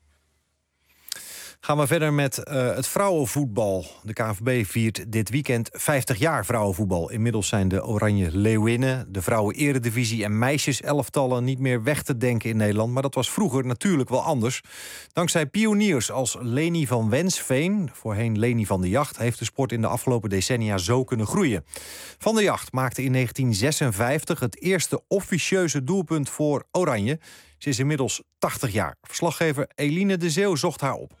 [SPEAKER 12] Gaan we verder met het vrouwenvoetbal. De KNVB viert dit weekend 50 jaar vrouwenvoetbal. Inmiddels zijn de Oranje Leeuwinnen, de vrouwen-eredivisie en meisjeselftallen niet meer weg te denken in Nederland. Maar dat was vroeger natuurlijk wel anders. Dankzij pioniers als Leni van Wensveen, voorheen Leni van de Jacht, heeft de sport in de afgelopen decennia zo kunnen groeien. Van de Jacht maakte in 1956 het eerste officieuze doelpunt voor Oranje. Ze is inmiddels 80 jaar. Verslaggever Eline de Zeeuw zocht haar op.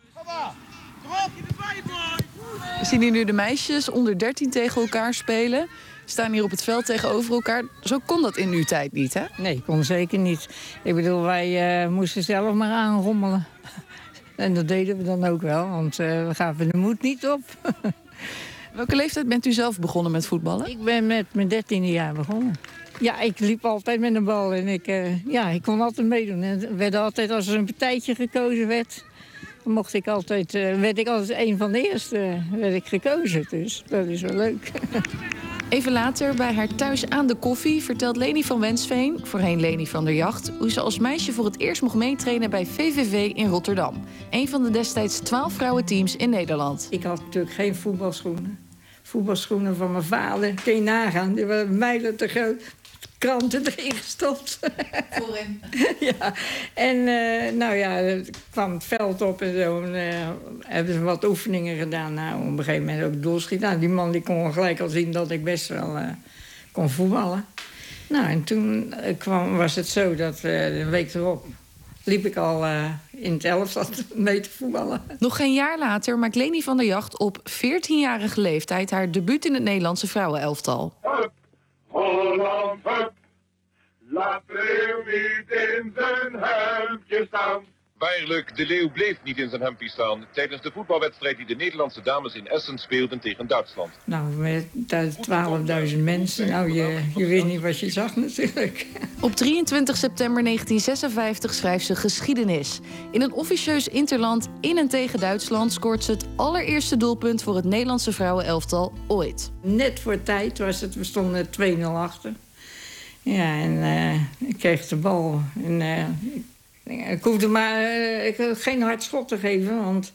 [SPEAKER 2] We zien hier nu de meisjes onder 13 tegen elkaar spelen. Staan hier op het veld tegenover elkaar. Zo kon dat in uw tijd niet, hè?
[SPEAKER 14] Nee, kon zeker niet. Ik bedoel, wij moesten zelf maar aanrommelen. En dat deden we dan ook wel, want we gaven de moed niet op.
[SPEAKER 2] Welke leeftijd bent u zelf begonnen met voetballen?
[SPEAKER 14] Ik ben met mijn 13e jaar begonnen. Ja, ik liep altijd met een bal en ik kon altijd meedoen. En werd altijd, als er een partijtje gekozen werd, dan werd ik altijd een van de eerste werd ik gekozen. Dus dat is wel leuk.
[SPEAKER 2] Even later, bij haar thuis aan de koffie, vertelt Leni van Wensveen, voorheen Leni van der Jacht, hoe ze als meisje voor het eerst mocht meetrainen bij VVV in Rotterdam. Een van de destijds 12 vrouwenteams in Nederland.
[SPEAKER 14] Ik had natuurlijk geen voetbalschoenen. Voetbalschoenen van mijn vader, kun je nagaan. Die waren mijlen te groot. Kranten erin gestopt.
[SPEAKER 2] Voorin.
[SPEAKER 14] Ja, en ik kwam het veld op en zo. En, hebben ze wat oefeningen gedaan. Nou, op een gegeven moment ook doelschieten. Nou, die man die kon gelijk al zien dat ik best wel kon voetballen. Nou, en toen was het zo dat de week erop liep ik al in het elftal mee te voetballen.
[SPEAKER 2] Nog geen jaar later maakt Leni van der Jacht op 14-jarige leeftijd haar debuut in het Nederlandse vrouwenelftal.
[SPEAKER 3] Holland, hup, laat Leeuw niet in zijn hemdje staan.
[SPEAKER 4] Waarlijk, de Leeuw bleef niet in zijn hempie staan tijdens de voetbalwedstrijd die de Nederlandse dames in Essen speelden tegen Duitsland.
[SPEAKER 14] Nou, met 12.000 mensen, nou, je weet niet wat je zag natuurlijk.
[SPEAKER 2] Op 23 september 1956 schrijft ze geschiedenis. In een officieus interland in en tegen Duitsland scoort ze het allereerste doelpunt voor het Nederlandse vrouwenelftal ooit.
[SPEAKER 14] Net voor tijd was het, we stonden 2-0 achter. Ja, en ik kreeg de bal en ik hoefde maar geen hard schot te geven, want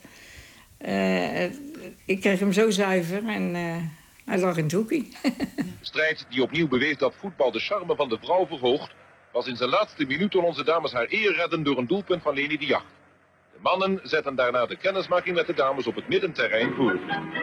[SPEAKER 14] ik kreeg hem zo zuiver en hij lag in het hoekje.
[SPEAKER 4] Strijd die opnieuw bewees dat voetbal de charme van de vrouw verhoogt, was in zijn laatste minuten onze dames haar eer redden door een doelpunt van Leni de Jacht. De mannen zetten daarna de kennismaking met de dames op het middenterrein voort.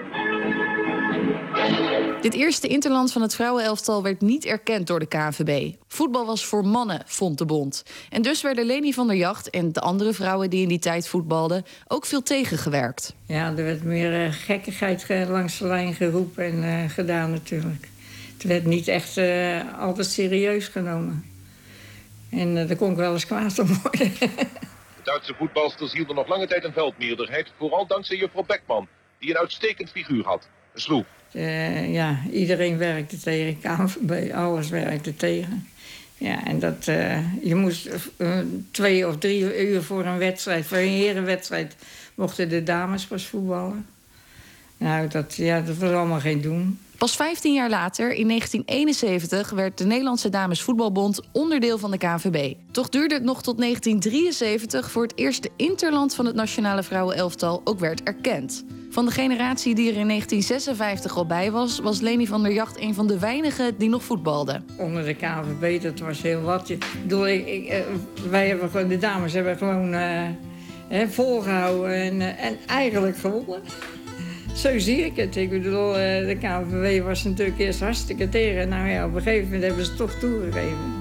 [SPEAKER 2] Dit eerste interland van het vrouwenelftal werd niet erkend door de KNVB. Voetbal was voor mannen, vond de bond. En dus werden Leni van der Jacht en de andere vrouwen die in die tijd voetbalden ook veel tegengewerkt.
[SPEAKER 14] Ja, er werd meer gekkigheid langs de lijn geroepen en gedaan natuurlijk. Het werd niet echt altijd serieus genomen. En daar kon ik wel eens kwaad om worden.
[SPEAKER 4] De Duitse voetbalsters hielden nog lange tijd een veldmeerderheid, vooral dankzij juffrouw Beckman, die een uitstekend figuur had. Een sloe.
[SPEAKER 14] Iedereen werkte tegen, KNVB, alles werkte tegen. Ja, en dat, je moest 2 of 3 uur voor een wedstrijd, voor een herenwedstrijd, mochten de dames pas voetballen. Nou, dat was allemaal geen doen.
[SPEAKER 2] Pas 15 jaar later, in 1971, werd de Nederlandse Damesvoetbalbond onderdeel van de KNVB. Toch duurde het nog tot 1973 voor het eerste interland van het nationale vrouwenelftal ook werd erkend. Van de generatie die er in 1956 al bij was, was Leni van der Jacht een van de weinigen die nog voetbalde.
[SPEAKER 14] Onder de KNVB, dat was heel wat. Wij hebben gewoon, de dames hebben gewoon volgehouden en eigenlijk gewonnen. Zo zie ik het. Ik bedoel, de KNVB was natuurlijk eerst hartstikke tegen. Nou ja, op een gegeven moment hebben ze het toch toegegeven.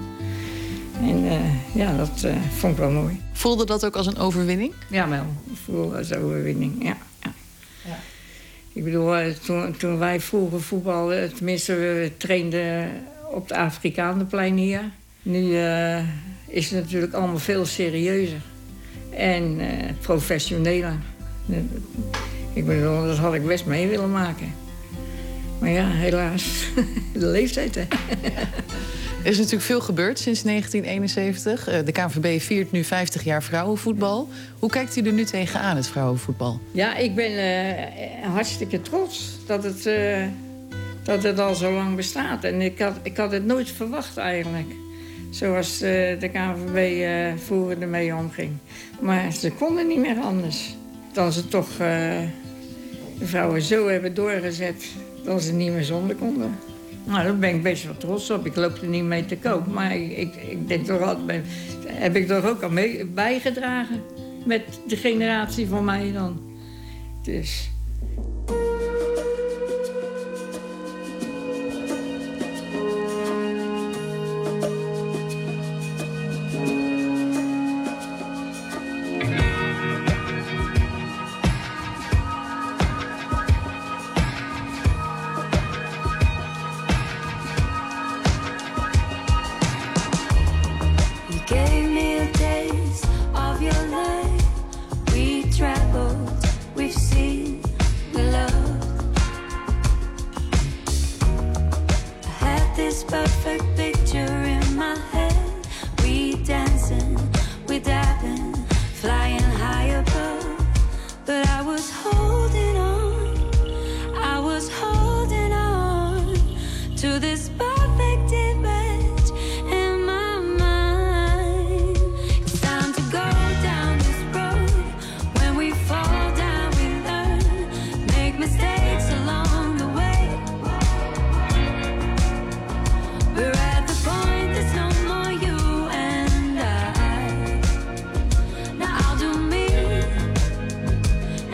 [SPEAKER 14] En dat vond ik wel mooi.
[SPEAKER 2] Voelde dat ook als een overwinning?
[SPEAKER 14] Ja, wel. Ik voelde als een overwinning, ja. Ik bedoel, toen wij vroeger voetbalden, tenminste, we trainden op het Afrikaanenplein hier. Nu is het natuurlijk allemaal veel serieuzer en professioneler. Ik bedoel, dat had ik best mee willen maken. Maar ja, helaas, de leeftijd, hè.
[SPEAKER 2] Er is natuurlijk veel gebeurd sinds 1971. De KNVB viert nu 50 jaar vrouwenvoetbal. Hoe kijkt u er nu tegenaan, het vrouwenvoetbal?
[SPEAKER 14] Ja, ik ben hartstikke trots dat het al zo lang bestaat. En ik had het nooit verwacht eigenlijk. Zoals de KNVB vroeger ermee omging. Maar ze konden niet meer anders. Dan ze toch de vrouwen zo hebben doorgezet dat ze niet meer zonder konden. Nou, daar ben ik best wel trots op. Ik loop er niet mee te koop. Maar ik denk toch altijd, heb ik toch ook al mee bijgedragen met de generatie van mij dan. Dus.
[SPEAKER 19] Gave me a taste of your life. We tried.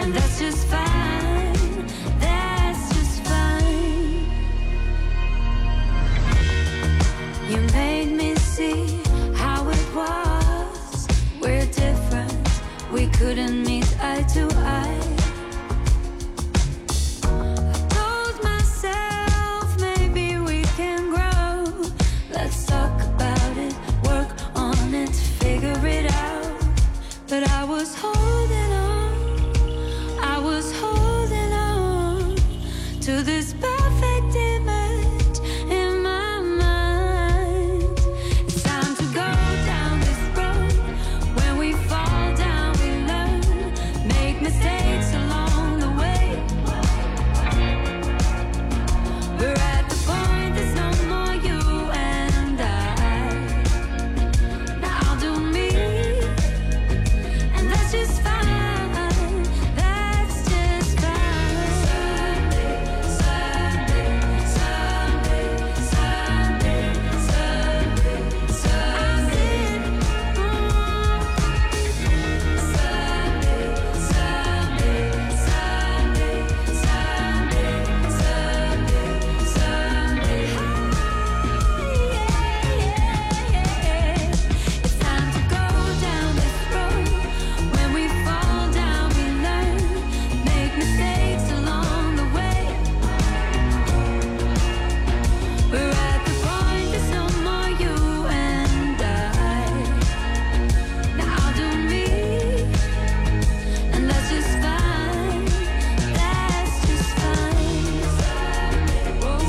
[SPEAKER 6] and that's just fine. That's just fine. You made me see how it was. We're different. We couldn't meet eye to eye. But I was holding on to this perfect image in my mind. It's time to go down this road. When we fall down, we learn. Make mistakes along the way. We're at the point there's no more you and I. Now I'll do me. That's just fine. That's just fine. Someday, someday, someday, someday, someday, someday, someday, someday, someday, it's time to go down this road. When we fall down, we learn. Make mistakes along the way. We're at the point there's no more you and I. Now I'll do me, and that's just fine. That's just fine. That's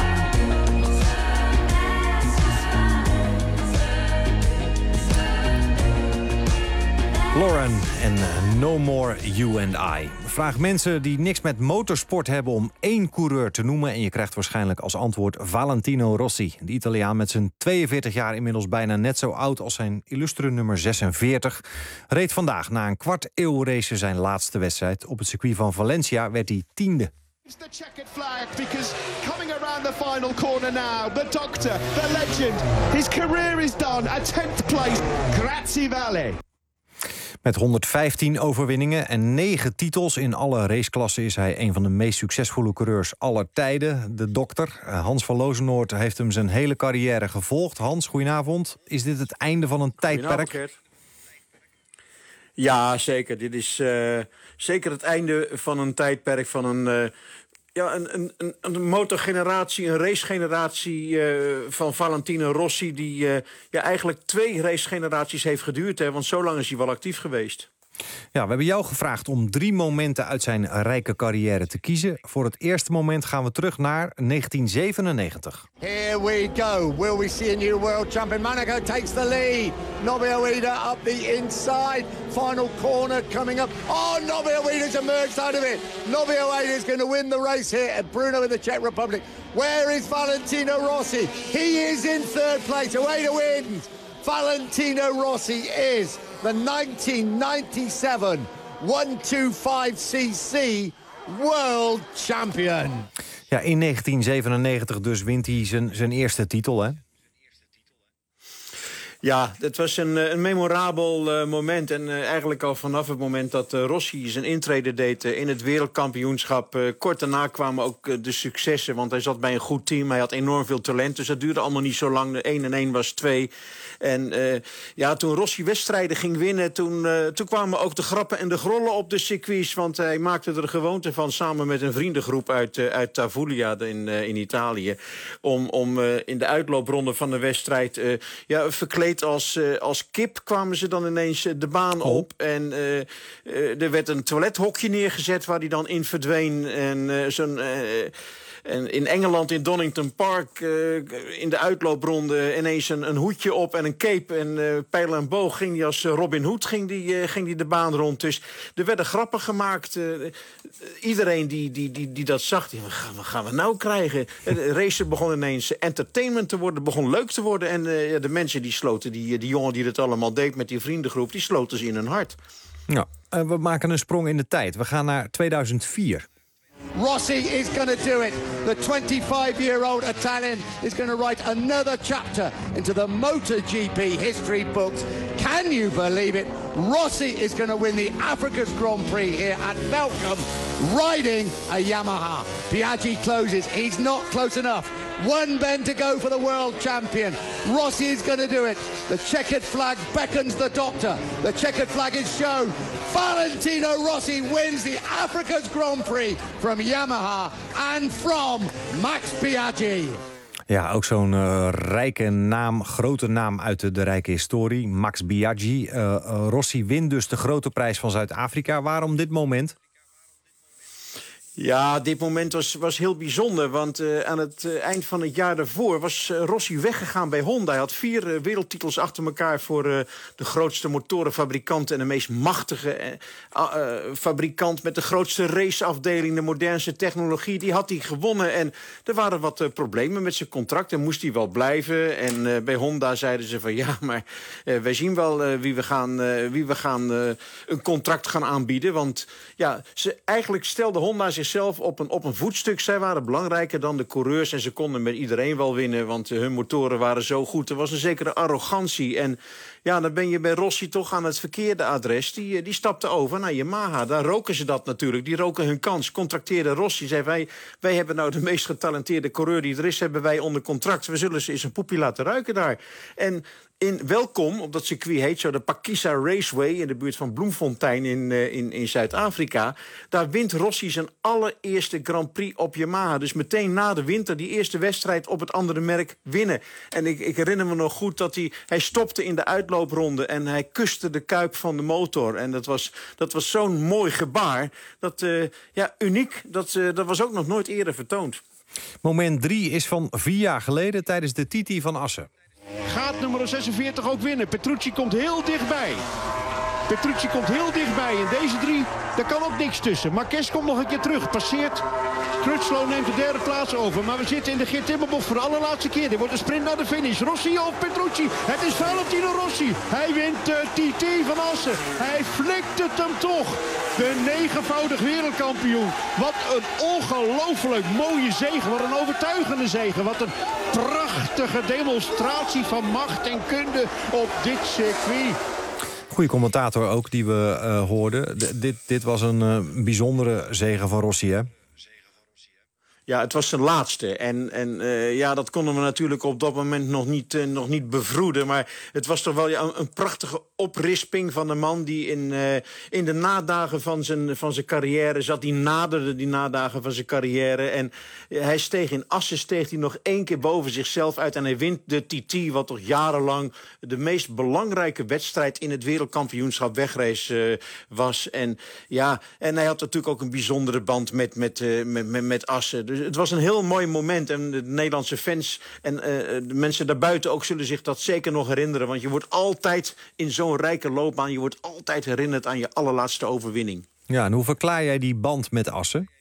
[SPEAKER 6] just fine.
[SPEAKER 12] Lauren en No More You and I. Vraag mensen die niks met motorsport hebben om 1 coureur te noemen en je krijgt waarschijnlijk als antwoord Valentino Rossi. De Italiaan met zijn 42 jaar inmiddels bijna net zo oud als zijn illustre nummer 46... reed vandaag na een kwart eeuw race zijn laatste wedstrijd. Op het circuit van Valencia werd hij 10e.
[SPEAKER 7] It's the checkered flag because coming around the final corner now, the doctor, the legend, his career is done at 10th place. Grazie Valle.
[SPEAKER 12] Met 115 overwinningen en 9 titels in alle raceklassen is hij een van de meest succesvolle coureurs aller tijden. De dokter, Hans van Lozenoord, heeft hem zijn hele carrière gevolgd. Hans, goedenavond. Is dit het einde van een tijdperk?
[SPEAKER 8] Ja, zeker. Dit is zeker het einde van een tijdperk van een motorgeneratie, een racegeneratie van Valentino Rossi die eigenlijk 2 racegeneraties heeft geduurd. Hè, want zo lang is hij wel actief geweest.
[SPEAKER 12] Ja, we hebben jou gevraagd om 3 momenten uit zijn rijke carrière te kiezen. Voor het eerste moment gaan we terug naar 1997.
[SPEAKER 7] Here we go. Will we see a new world champion? Monaco takes the lead. Nobile Ida up the inside. Final corner coming up. Oh, Nobile Ida's emerged out of it. Nobile Ida is going to win the race here at Brno in the Czech Republic. Where is Valentino Rossi? He is in 3rd place. Ueda wins. Valentino Rossi is the 1997 125cc World Champion.
[SPEAKER 12] Ja, in 1997 dus wint hij zijn eerste titel, hè?
[SPEAKER 8] Ja, het was een memorabel moment. En eigenlijk al vanaf het moment dat Rossi zijn intrede deed in het wereldkampioenschap. Kort daarna kwamen ook de successen. Want hij zat bij een goed team. Hij had enorm veel talent. Dus dat duurde allemaal niet zo lang. 1 en 1 was 2. En toen Rossi wedstrijden ging winnen... Toen kwamen ook de grappen en de grollen op de circuits. Want hij maakte er een gewoonte van samen met een vriendengroep uit Tavulia in Italië. Om in de uitloopronde van de wedstrijd verkleed als kip kwamen ze dan ineens de baan op. En er werd een toilethokje neergezet waar hij dan in verdween. En in Engeland, in Donington Park, in de uitloopronde ineens een hoedje op en een cape. En pijl en boog ging hij als Robin Hood ging die de baan rond. Dus er werden grappen gemaakt. Iedereen die dat zag, wat gaan we nou krijgen? De race begon ineens entertainment te worden, begon leuk te worden. En de mensen die sloten, die jongen die dat allemaal deed met die vriendengroep, die sloten ze in hun hart.
[SPEAKER 12] Nou, we maken een sprong in de tijd. We gaan naar 2004.
[SPEAKER 7] Rossi is going to do it. The 25-year-old Italian is going to write another chapter into the MotoGP history books. Can you believe it? Rossi is going to win the Africa's Grand Prix here at Velcom, riding a Yamaha. Biaggi closes. He's not close enough. One bend to go for the world champion. Rossi is going to do it. The checkered flag beckons the doctor. The checkered flag is shown. Valentino Rossi wins the Africa's Grand Prix from Yamaha and from Max Biaggi.
[SPEAKER 12] Ja, ook zo'n rijke naam, grote naam uit de rijke historie. Max Biaggi. Rossi wint dus de grote prijs van Zuid-Afrika. Waarom dit moment?
[SPEAKER 8] Ja, dit moment was heel bijzonder. Want aan het eind van het jaar daarvoor was Rossi weggegaan bij Honda. Hij had 4 wereldtitels achter elkaar voor de grootste motorenfabrikant en de meest machtige fabrikant met de grootste raceafdeling, de modernste technologie. Die had hij gewonnen. En er waren wat problemen met zijn contract. En moest hij wel blijven. En bij Honda zeiden ze van ja, maar wij zien wel wie we gaan een contract gaan aanbieden. Want ja, eigenlijk stelde Honda zichzelf op een voetstuk. Zij waren belangrijker dan de coureurs en ze konden met iedereen wel winnen, want hun motoren waren zo goed. Er was een zekere arrogantie en ja, dan ben je bij Rossi toch aan het verkeerde adres. Die stapte over naar Yamaha. Daar roken ze dat natuurlijk. Die roken hun kans. Contracteerde Rossi. Zei wij hebben nou de meest getalenteerde coureur die er is, hebben wij onder contract. We zullen ze eens een poepje laten ruiken daar. En in Welkom, op dat circuit heet zo de Pakisa Raceway in de buurt van Bloemfontein in Zuid-Afrika. Daar wint Rossi zijn allereerste Grand Prix op Yamaha. Dus meteen na de winter die eerste wedstrijd op het andere merk winnen. En ik herinner me nog goed dat hij stopte in de uitloopronde en hij kuste de kuip van de motor. En dat was zo'n mooi gebaar. Uniek. Dat was ook nog nooit eerder vertoond.
[SPEAKER 12] Moment 3 is van 4 jaar geleden tijdens de TT van Assen.
[SPEAKER 9] Gaat nummer 46 ook winnen. Petrucci komt heel dichtbij. Petrucci komt heel dichtbij. En deze 3, daar kan ook niks tussen. Marquez komt nog een keer terug. Passeert. Crutchlow neemt de 3e plaats over. Maar we zitten in de Geert Timmerbocht voor de allerlaatste keer. Dit wordt een sprint naar de finish. Rossi of Petrucci. Het is Valentino Rossi. Hij wint de TT van Assen. Hij flikt het hem toch. De 9-voudig wereldkampioen. Wat een ongelooflijk mooie zege. Wat een overtuigende zege. Wat een prachtige demonstratie van macht en kunde op dit circuit.
[SPEAKER 12] Goeie commentator ook die we hoorden. Dit was een bijzondere zege van Rossi, hè?
[SPEAKER 8] Ja, het was zijn laatste. En dat konden we natuurlijk op dat moment nog niet bevroeden. Maar het was toch wel een prachtige oprisping van een man die in de nadagen van zijn carrière zat. Die naderde die nadagen van zijn carrière. En hij steeg in Assen nog 1 keer boven zichzelf uit. En hij wint de TT, wat toch jarenlang de meest belangrijke wedstrijd in het wereldkampioenschap wegrace was. En hij had natuurlijk ook een bijzondere band met Assen. Dus het was een heel mooi moment. En de Nederlandse fans en de mensen daarbuiten ook zullen zich dat zeker nog herinneren. Want je wordt altijd in zo'n rijke loopbaan, je wordt altijd herinnerd aan je allerlaatste overwinning. Ja,
[SPEAKER 12] en hoe verklaar jij die band met Assen?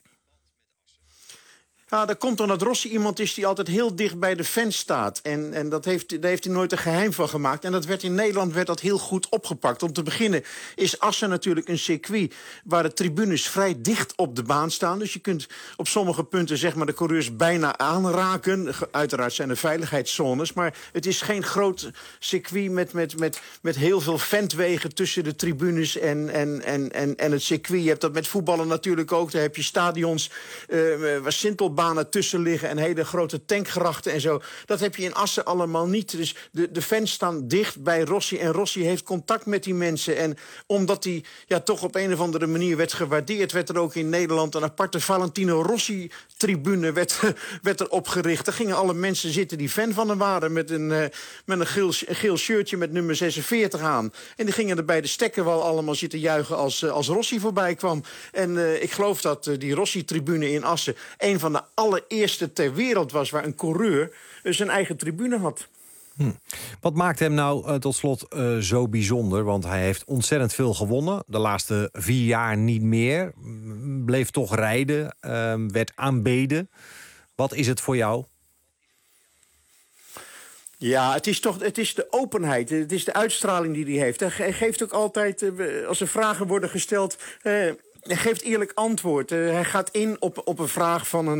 [SPEAKER 8] Ja, dat komt omdat Rossi iemand is die altijd heel dicht bij de fans staat. En daar heeft hij nooit een geheim van gemaakt. En in Nederland werd dat heel goed opgepakt. Om te beginnen is Assen natuurlijk een circuit waar de tribunes vrij dicht op de baan staan. Dus je kunt op sommige punten zeg maar de coureurs bijna aanraken. Uiteraard zijn er veiligheidszones. Maar het is geen groot circuit met heel veel ventwegen tussen de tribunes en het circuit. Je hebt dat met voetballen natuurlijk ook. Daar heb je stadions waar Sintelbanen tussen liggen en hele grote tankgrachten en zo. Dat heb je in Assen allemaal niet. Dus de fans staan dicht bij Rossi en Rossi heeft contact met die mensen. En omdat hij toch op een of andere manier werd gewaardeerd, werd er ook in Nederland een aparte Valentino Rossi-tribune werd er opgericht. Daar gingen alle mensen zitten die fan van hem waren met een geel shirtje met nummer 46 aan. En die gingen er bij de stekkerwal allemaal zitten juichen als Rossi voorbij kwam. En ik geloof dat die Rossi-tribune in Assen een van de allereerste ter wereld was waar een coureur zijn eigen tribune had.
[SPEAKER 12] Wat maakt hem nou tot slot zo bijzonder? Want hij heeft ontzettend veel gewonnen. De laatste 4 jaar niet meer. Bleef toch rijden. Werd aanbeden. Wat is het voor jou?
[SPEAKER 8] Ja, het is de openheid. Het is de uitstraling die hij heeft. Hij geeft ook altijd, als er vragen worden gesteld, Hij geeft eerlijk antwoord. Hij gaat in op een vraag van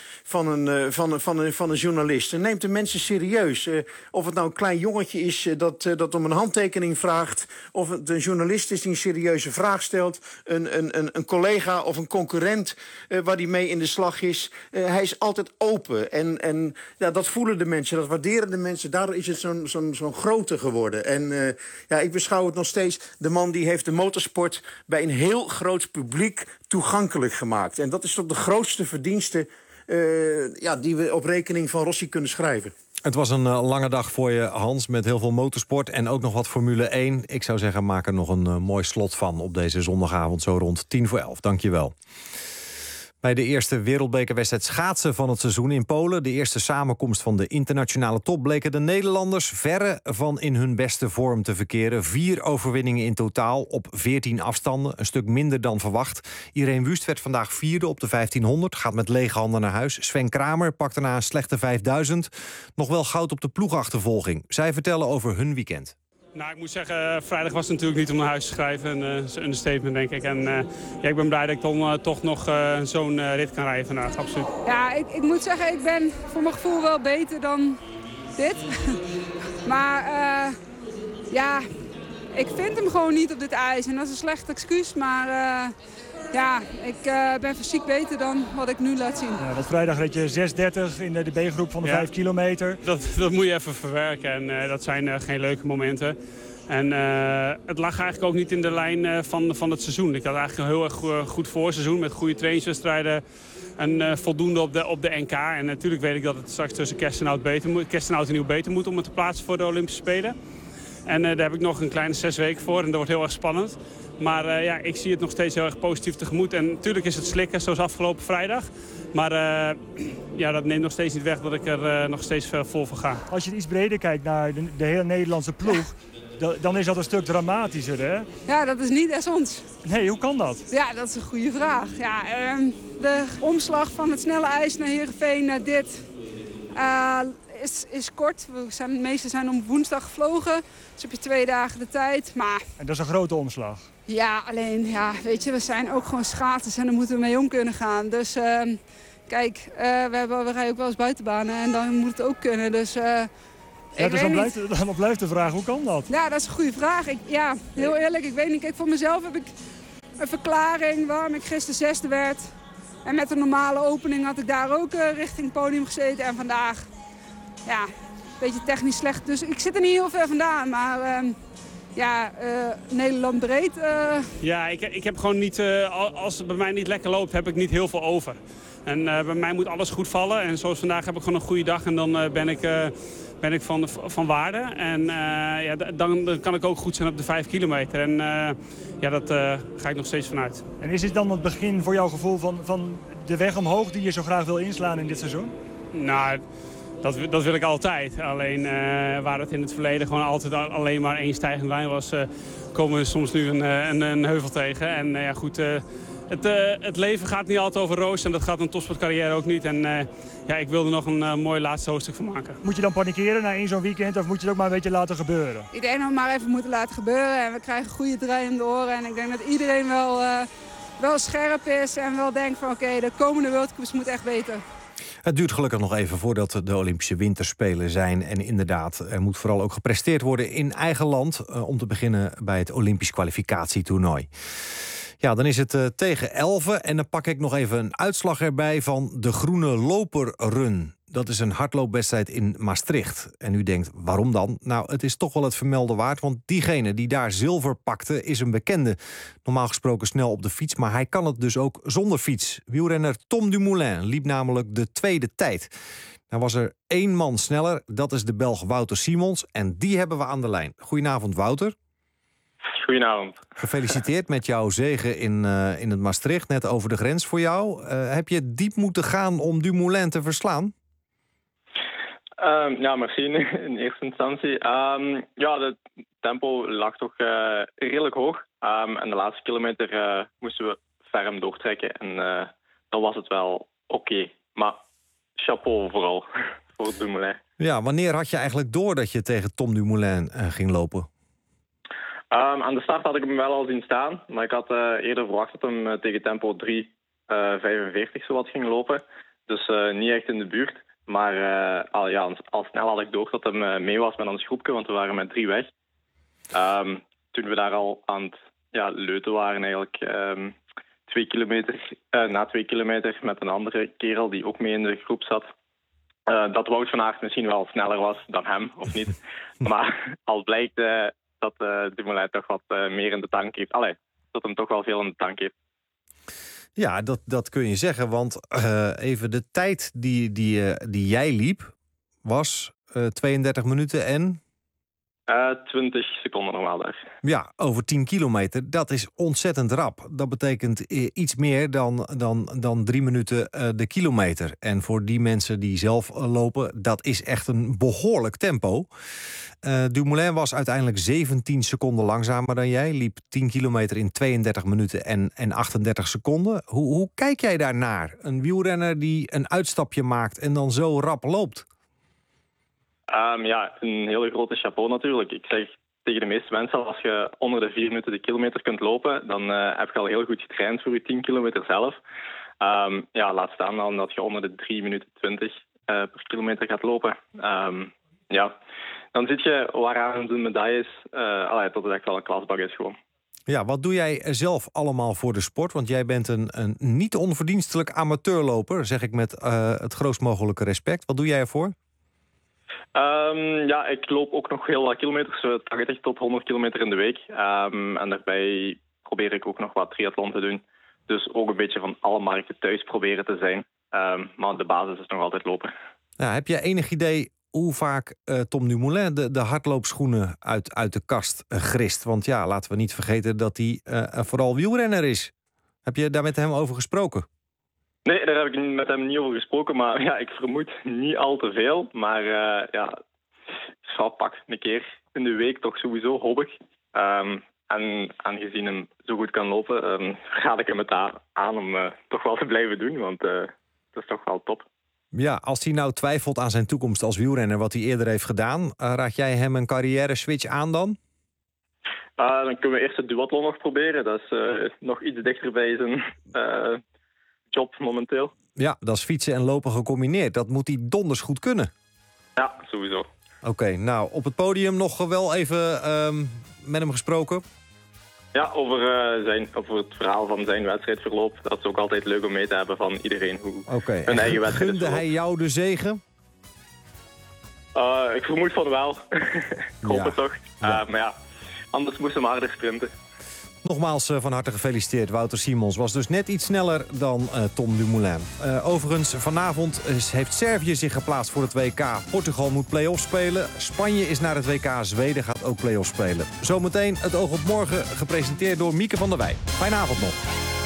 [SPEAKER 8] een journalist. Hij neemt de mensen serieus. Of het nou een klein jongetje is dat om een handtekening vraagt, of het een journalist is die een serieuze vraag stelt, een collega of een concurrent waar hij mee in de slag is. Hij is altijd open. En dat voelen de mensen, dat waarderen de mensen. Daardoor is het zo'n grote geworden. En ik beschouw het nog steeds. De man die heeft de motorsport bij een heel groot publiek toegankelijk gemaakt. En dat is toch de grootste verdienste die we op rekening van Rossi kunnen schrijven.
[SPEAKER 12] Het was een lange dag voor je, Hans, met heel veel motorsport en ook nog wat Formule 1. Ik zou zeggen, maak er nog een mooi slot van op deze zondagavond zo rond 10:50. Dank je wel. Bij de eerste wereldbekerwedstrijd schaatsen van het seizoen in Polen, de eerste samenkomst van de internationale top, bleken de Nederlanders verre van in hun beste vorm te verkeren. 4 overwinningen in totaal op 14 afstanden, een stuk minder dan verwacht. Irene Wüst werd vandaag 4e op de 1500, gaat met lege handen naar huis. Sven Kramer pakte na een slechte 5000 nog wel goud op de ploegachtervolging. Zij vertellen over hun weekend.
[SPEAKER 10] Nou, ik moet zeggen, vrijdag was het natuurlijk niet om naar huis te schrijven. Een understatement, denk ik. En ik ben blij dat ik dan toch nog zo'n rit kan rijden vandaag, absoluut.
[SPEAKER 15] Ja, ik moet zeggen, ik ben voor mijn gevoel wel beter dan dit. Maar ik vind hem gewoon niet op dit ijs. En dat is een slecht excuus, maar ik ben fysiek beter dan wat ik nu laat zien.
[SPEAKER 16] Ja, want vrijdag reed je 6:30 in de B-groep van de 5 kilometer.
[SPEAKER 10] Dat moet je even verwerken en dat zijn geen leuke momenten. En het lag eigenlijk ook niet in de lijn van het seizoen. Ik had eigenlijk een heel erg goed voorseizoen met goede trainingswedstrijden. En voldoende op de NK. En natuurlijk weet ik dat het straks tussen kerst en oud nieuw beter moet om het te plaatsen voor de Olympische Spelen. En daar heb ik nog een kleine 6 weken voor en dat wordt heel erg spannend. Maar ik zie het nog steeds heel erg positief tegemoet. En natuurlijk is het slikken, zoals afgelopen vrijdag. Maar dat neemt nog steeds niet weg dat ik er nog steeds vol voor ga.
[SPEAKER 16] Als je iets breder kijkt naar de hele Nederlandse ploeg, dan is dat een stuk dramatischer, hè?
[SPEAKER 15] Ja, dat is niet als ons.
[SPEAKER 16] Nee, hoe kan dat?
[SPEAKER 15] Ja, dat is een goede vraag. Ja, de omslag van het snelle ijs naar Heerenveen naar dit is kort. De meeste zijn om woensdag gevlogen. Dus heb je 2 dagen de tijd. Maar
[SPEAKER 16] en dat is een grote omslag.
[SPEAKER 15] Ja, alleen, weet je, we zijn ook gewoon schaatsers en daar moeten we mee om kunnen gaan. Dus kijk, we rijden ook wel eens buitenbanen en dan moet het ook kunnen. Dus,
[SPEAKER 16] dus dan blijft de vraag, hoe kan dat?
[SPEAKER 15] Ja, dat is een goede vraag. Heel eerlijk, ik weet niet. Kijk, voor mezelf heb ik een verklaring waarom ik gisteren 6e werd. En met een normale opening had ik daar ook richting het podium gezeten. En vandaag, een beetje technisch slecht. Dus ik zit er niet heel ver vandaan, maar Nederland breed.
[SPEAKER 10] Ja, ik heb gewoon niet, als het bij mij niet lekker loopt, heb ik niet heel veel over. En bij mij moet alles goed vallen. En zoals vandaag heb ik gewoon een goede dag en dan ben ik van waarde. En dan kan ik ook goed zijn op de 5 kilometer. En dat ga ik nog steeds vanuit.
[SPEAKER 16] En is dit dan het begin voor jouw gevoel van de weg omhoog die je zo graag wil inslaan in dit seizoen?
[SPEAKER 10] Nou, dat wil ik altijd. Alleen waar het in het verleden gewoon altijd alleen maar één stijgende lijn was, komen we soms nu een heuvel tegen. En het leven gaat niet altijd over roos en dat gaat een topsportcarrière ook niet. En ik wil er nog een mooi laatste hoofdstuk van maken.
[SPEAKER 16] Moet je dan panikeren na één zo'n weekend of moet je het ook maar een beetje laten gebeuren?
[SPEAKER 15] Ik denk dat we maar even moeten laten gebeuren en we krijgen goede draaiende oren. En ik denk dat iedereen wel scherp is en wel denkt van oké, de komende World Cups moet echt beter.
[SPEAKER 12] Het duurt gelukkig nog even voordat de Olympische Winterspelen zijn. En inderdaad, er moet vooral ook gepresteerd worden in eigen land, om te beginnen bij het Olympisch kwalificatietoernooi. Ja, dan is het tegen 11 en dan pak ik nog even een uitslag erbij van de Groene Loperrun. Dat is een hardloopwedstrijd in Maastricht. En u denkt, waarom dan? Nou, het is toch wel het vermelden waard, want diegene die daar zilver pakte is een bekende. Normaal gesproken snel op de fiets, maar hij kan het dus ook zonder fiets. Wielrenner Tom Dumoulin liep namelijk de 2e tijd. Nou was er 1 man sneller, dat is de Belg Wouter Simons. En die hebben we aan de lijn. Goedenavond, Wouter.
[SPEAKER 18] Goedenavond.
[SPEAKER 12] Gefeliciteerd met jouw zege in het Maastricht, net over de grens voor jou. Heb je diep moeten gaan om Dumoulin te verslaan?
[SPEAKER 18] Merci in eerste instantie. Het tempo lag toch redelijk hoog. En de laatste kilometer moesten we ferm doortrekken. En dan was het wel oké. Maar chapeau vooral voor Dumoulin.
[SPEAKER 12] Ja, wanneer had je eigenlijk door dat je tegen Tom Dumoulin ging lopen?
[SPEAKER 18] Aan de start had ik hem wel al zien staan, maar ik had eerder verwacht dat hem tegen tempo 3:45 zowat ging lopen. Dus niet echt in de buurt. Maar al snel had ik door dat hem mee was met ons groepje, want we waren met 3 weg. Toen we daar al aan het leuten waren eigenlijk 2 kilometer, na 2 kilometer met een andere kerel die ook mee in de groep zat. Dat Wout van Aert misschien wel sneller was dan hem, of niet. Maar al blijkt dat Dumoulin toch wat meer in de tank heeft. Dat hem toch wel veel in de tank heeft.
[SPEAKER 12] Ja, dat kun je zeggen, want even de tijd die jij liep was 32 minuten en...
[SPEAKER 18] 20 seconden normaal daar.
[SPEAKER 12] Ja, over 10 kilometer. Dat is ontzettend rap. Dat betekent iets meer dan 3 minuten de kilometer. En voor die mensen die zelf lopen, dat is echt een behoorlijk tempo. Dumoulin was uiteindelijk 17 seconden langzamer dan jij. Liep 10 kilometer in 32 minuten en 38 seconden. Hoe kijk jij daarnaar? Een wielrenner die een uitstapje maakt en dan zo rap loopt?
[SPEAKER 18] Een hele grote chapeau natuurlijk. Ik zeg tegen de meeste mensen, als je onder de 4 minuten de kilometer kunt lopen, dan heb je al heel goed getraind voor je 10 kilometer zelf. Laat staan dan dat je onder de 3 minuten 20 per kilometer gaat lopen. Dan zit je waaraan de medailles, dat het echt wel een klasbak is gewoon.
[SPEAKER 12] Ja, wat doe jij zelf allemaal voor de sport? Want jij bent een niet onverdienstelijk amateurloper, zeg ik met het grootst mogelijke respect. Wat doe jij ervoor?
[SPEAKER 18] Ik loop ook nog heel wat kilometers, 80 tot 100 kilometer in de week. En daarbij probeer ik ook nog wat triathlon te doen. Dus ook een beetje van alle markten thuis proberen te zijn. Maar de basis is nog altijd lopen.
[SPEAKER 12] Ja, heb je enig idee hoe vaak Tom Dumoulin de hardloopschoenen uit de kast grist? Want ja, laten we niet vergeten dat hij vooral wielrenner is. Heb je daar met hem over gesproken?
[SPEAKER 18] Nee, daar heb ik met hem niet over gesproken. Maar ik vermoed niet al te veel. Maar pak een keer in de week toch sowieso, hoop ik. En aangezien hem zo goed kan lopen, raad ik hem het aan om toch wel te blijven doen. Want dat is toch wel top.
[SPEAKER 12] Ja, als hij nou twijfelt aan zijn toekomst als wielrenner, wat hij eerder heeft gedaan, raad jij hem een carrière-switch aan dan?
[SPEAKER 18] Dan kunnen we eerst het duathlon nog proberen. Dat is nog iets dichter bij zijn job momenteel.
[SPEAKER 12] Ja, dat is fietsen en lopen gecombineerd. Dat moet hij donders goed kunnen.
[SPEAKER 18] Ja, sowieso.
[SPEAKER 12] Oké, nou, op het podium nog wel even met hem gesproken?
[SPEAKER 18] Ja, over het verhaal van zijn wedstrijdverloop. Dat is ook altijd leuk om mee te hebben van iedereen hoe hun eigen wedstrijd is.
[SPEAKER 12] Gunde hij jou de zege?
[SPEAKER 18] Ik vermoed van wel. Ik hoop het toch. Ja. Maar anders moest hem harder sprinten.
[SPEAKER 12] Nogmaals van harte gefeliciteerd. Wouter Simons was dus net iets sneller dan Tom Dumoulin. Overigens, vanavond heeft Servië zich geplaatst voor het WK. Portugal moet play-off spelen. Spanje is naar het WK. Zweden gaat ook play-off spelen. Zometeen het oog op morgen, gepresenteerd door Mieke van der Wij. Fijne avond nog.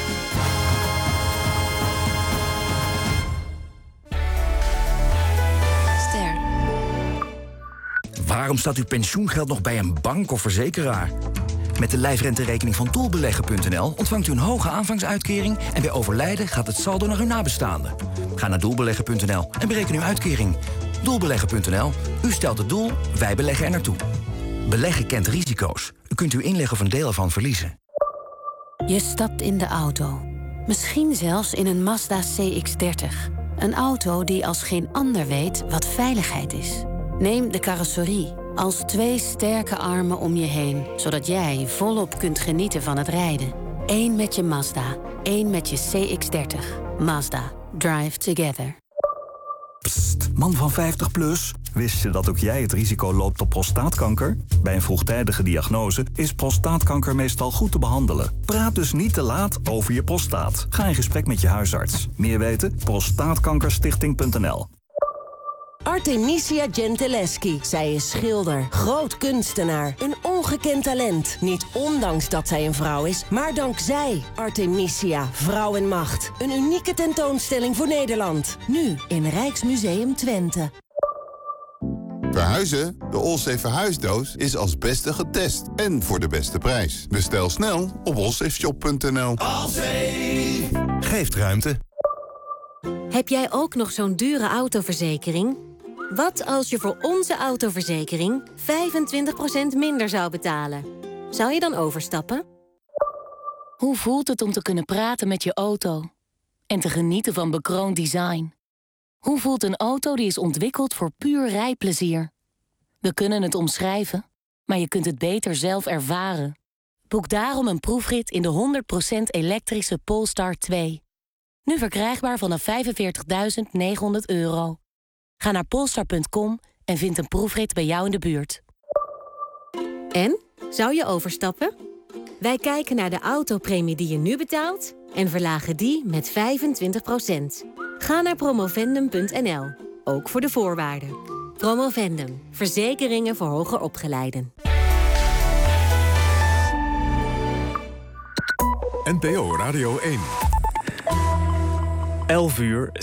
[SPEAKER 5] Waarom staat uw pensioengeld nog bij een bank of verzekeraar? Met de lijfrenterekening van doelbeleggen.nl ontvangt u een hoge aanvangsuitkering en bij overlijden gaat het saldo naar uw nabestaanden. Ga naar doelbeleggen.nl en bereken uw uitkering. Doelbeleggen.nl. U stelt het doel, wij beleggen er naartoe. Beleggen kent risico's. U kunt uw inleg of een deel ervan verliezen.
[SPEAKER 11] Je stapt in de auto. Misschien zelfs in een Mazda CX-30. Een auto die als geen ander weet wat veiligheid is. Neem de carrosserie als 2 sterke armen om je heen, zodat jij volop kunt genieten van het rijden. 1 met je Mazda, 1 met je CX-30. Mazda. Drive together.
[SPEAKER 5] Psst, man van 50 plus. Wist je dat ook jij het risico loopt op prostaatkanker? Bij een vroegtijdige diagnose is prostaatkanker meestal goed te behandelen. Praat dus niet te laat over je prostaat. Ga in gesprek met je huisarts. Meer weten? Prostaatkankerstichting.nl.
[SPEAKER 17] Artemisia Gentileschi. Zij is schilder, groot kunstenaar, een ongekend talent. Niet ondanks dat zij een vrouw is, maar dankzij Artemisia, Vrouw en Macht. Een unieke tentoonstelling voor Nederland. Nu in Rijksmuseum Twente.
[SPEAKER 20] Verhuizen? De Allsafe verhuisdoos is als beste getest. En voor de beste prijs. Bestel snel op allsafeshop.nl.
[SPEAKER 5] Allsafe geeft ruimte.
[SPEAKER 11] Heb jij ook nog zo'n dure autoverzekering? Wat als je voor onze autoverzekering 25% minder zou betalen? Zou je dan overstappen? Hoe voelt het om te kunnen praten met je auto? En te genieten van bekroond design? Hoe voelt een auto die is ontwikkeld voor puur rijplezier? We kunnen het omschrijven, maar je kunt het beter zelf ervaren. Boek daarom een proefrit in de 100% elektrische Polestar 2. Nu verkrijgbaar vanaf €45.900. Ga naar polestar.com en vind een proefrit bij jou in de buurt. En? Zou je overstappen? Wij kijken naar de autopremie die je nu betaalt en verlagen die met 25%. Ga naar promovendum.nl, ook voor de voorwaarden. Promovendum, verzekeringen voor hoger opgeleiden.
[SPEAKER 1] NPO Radio 1.
[SPEAKER 21] 11 uur.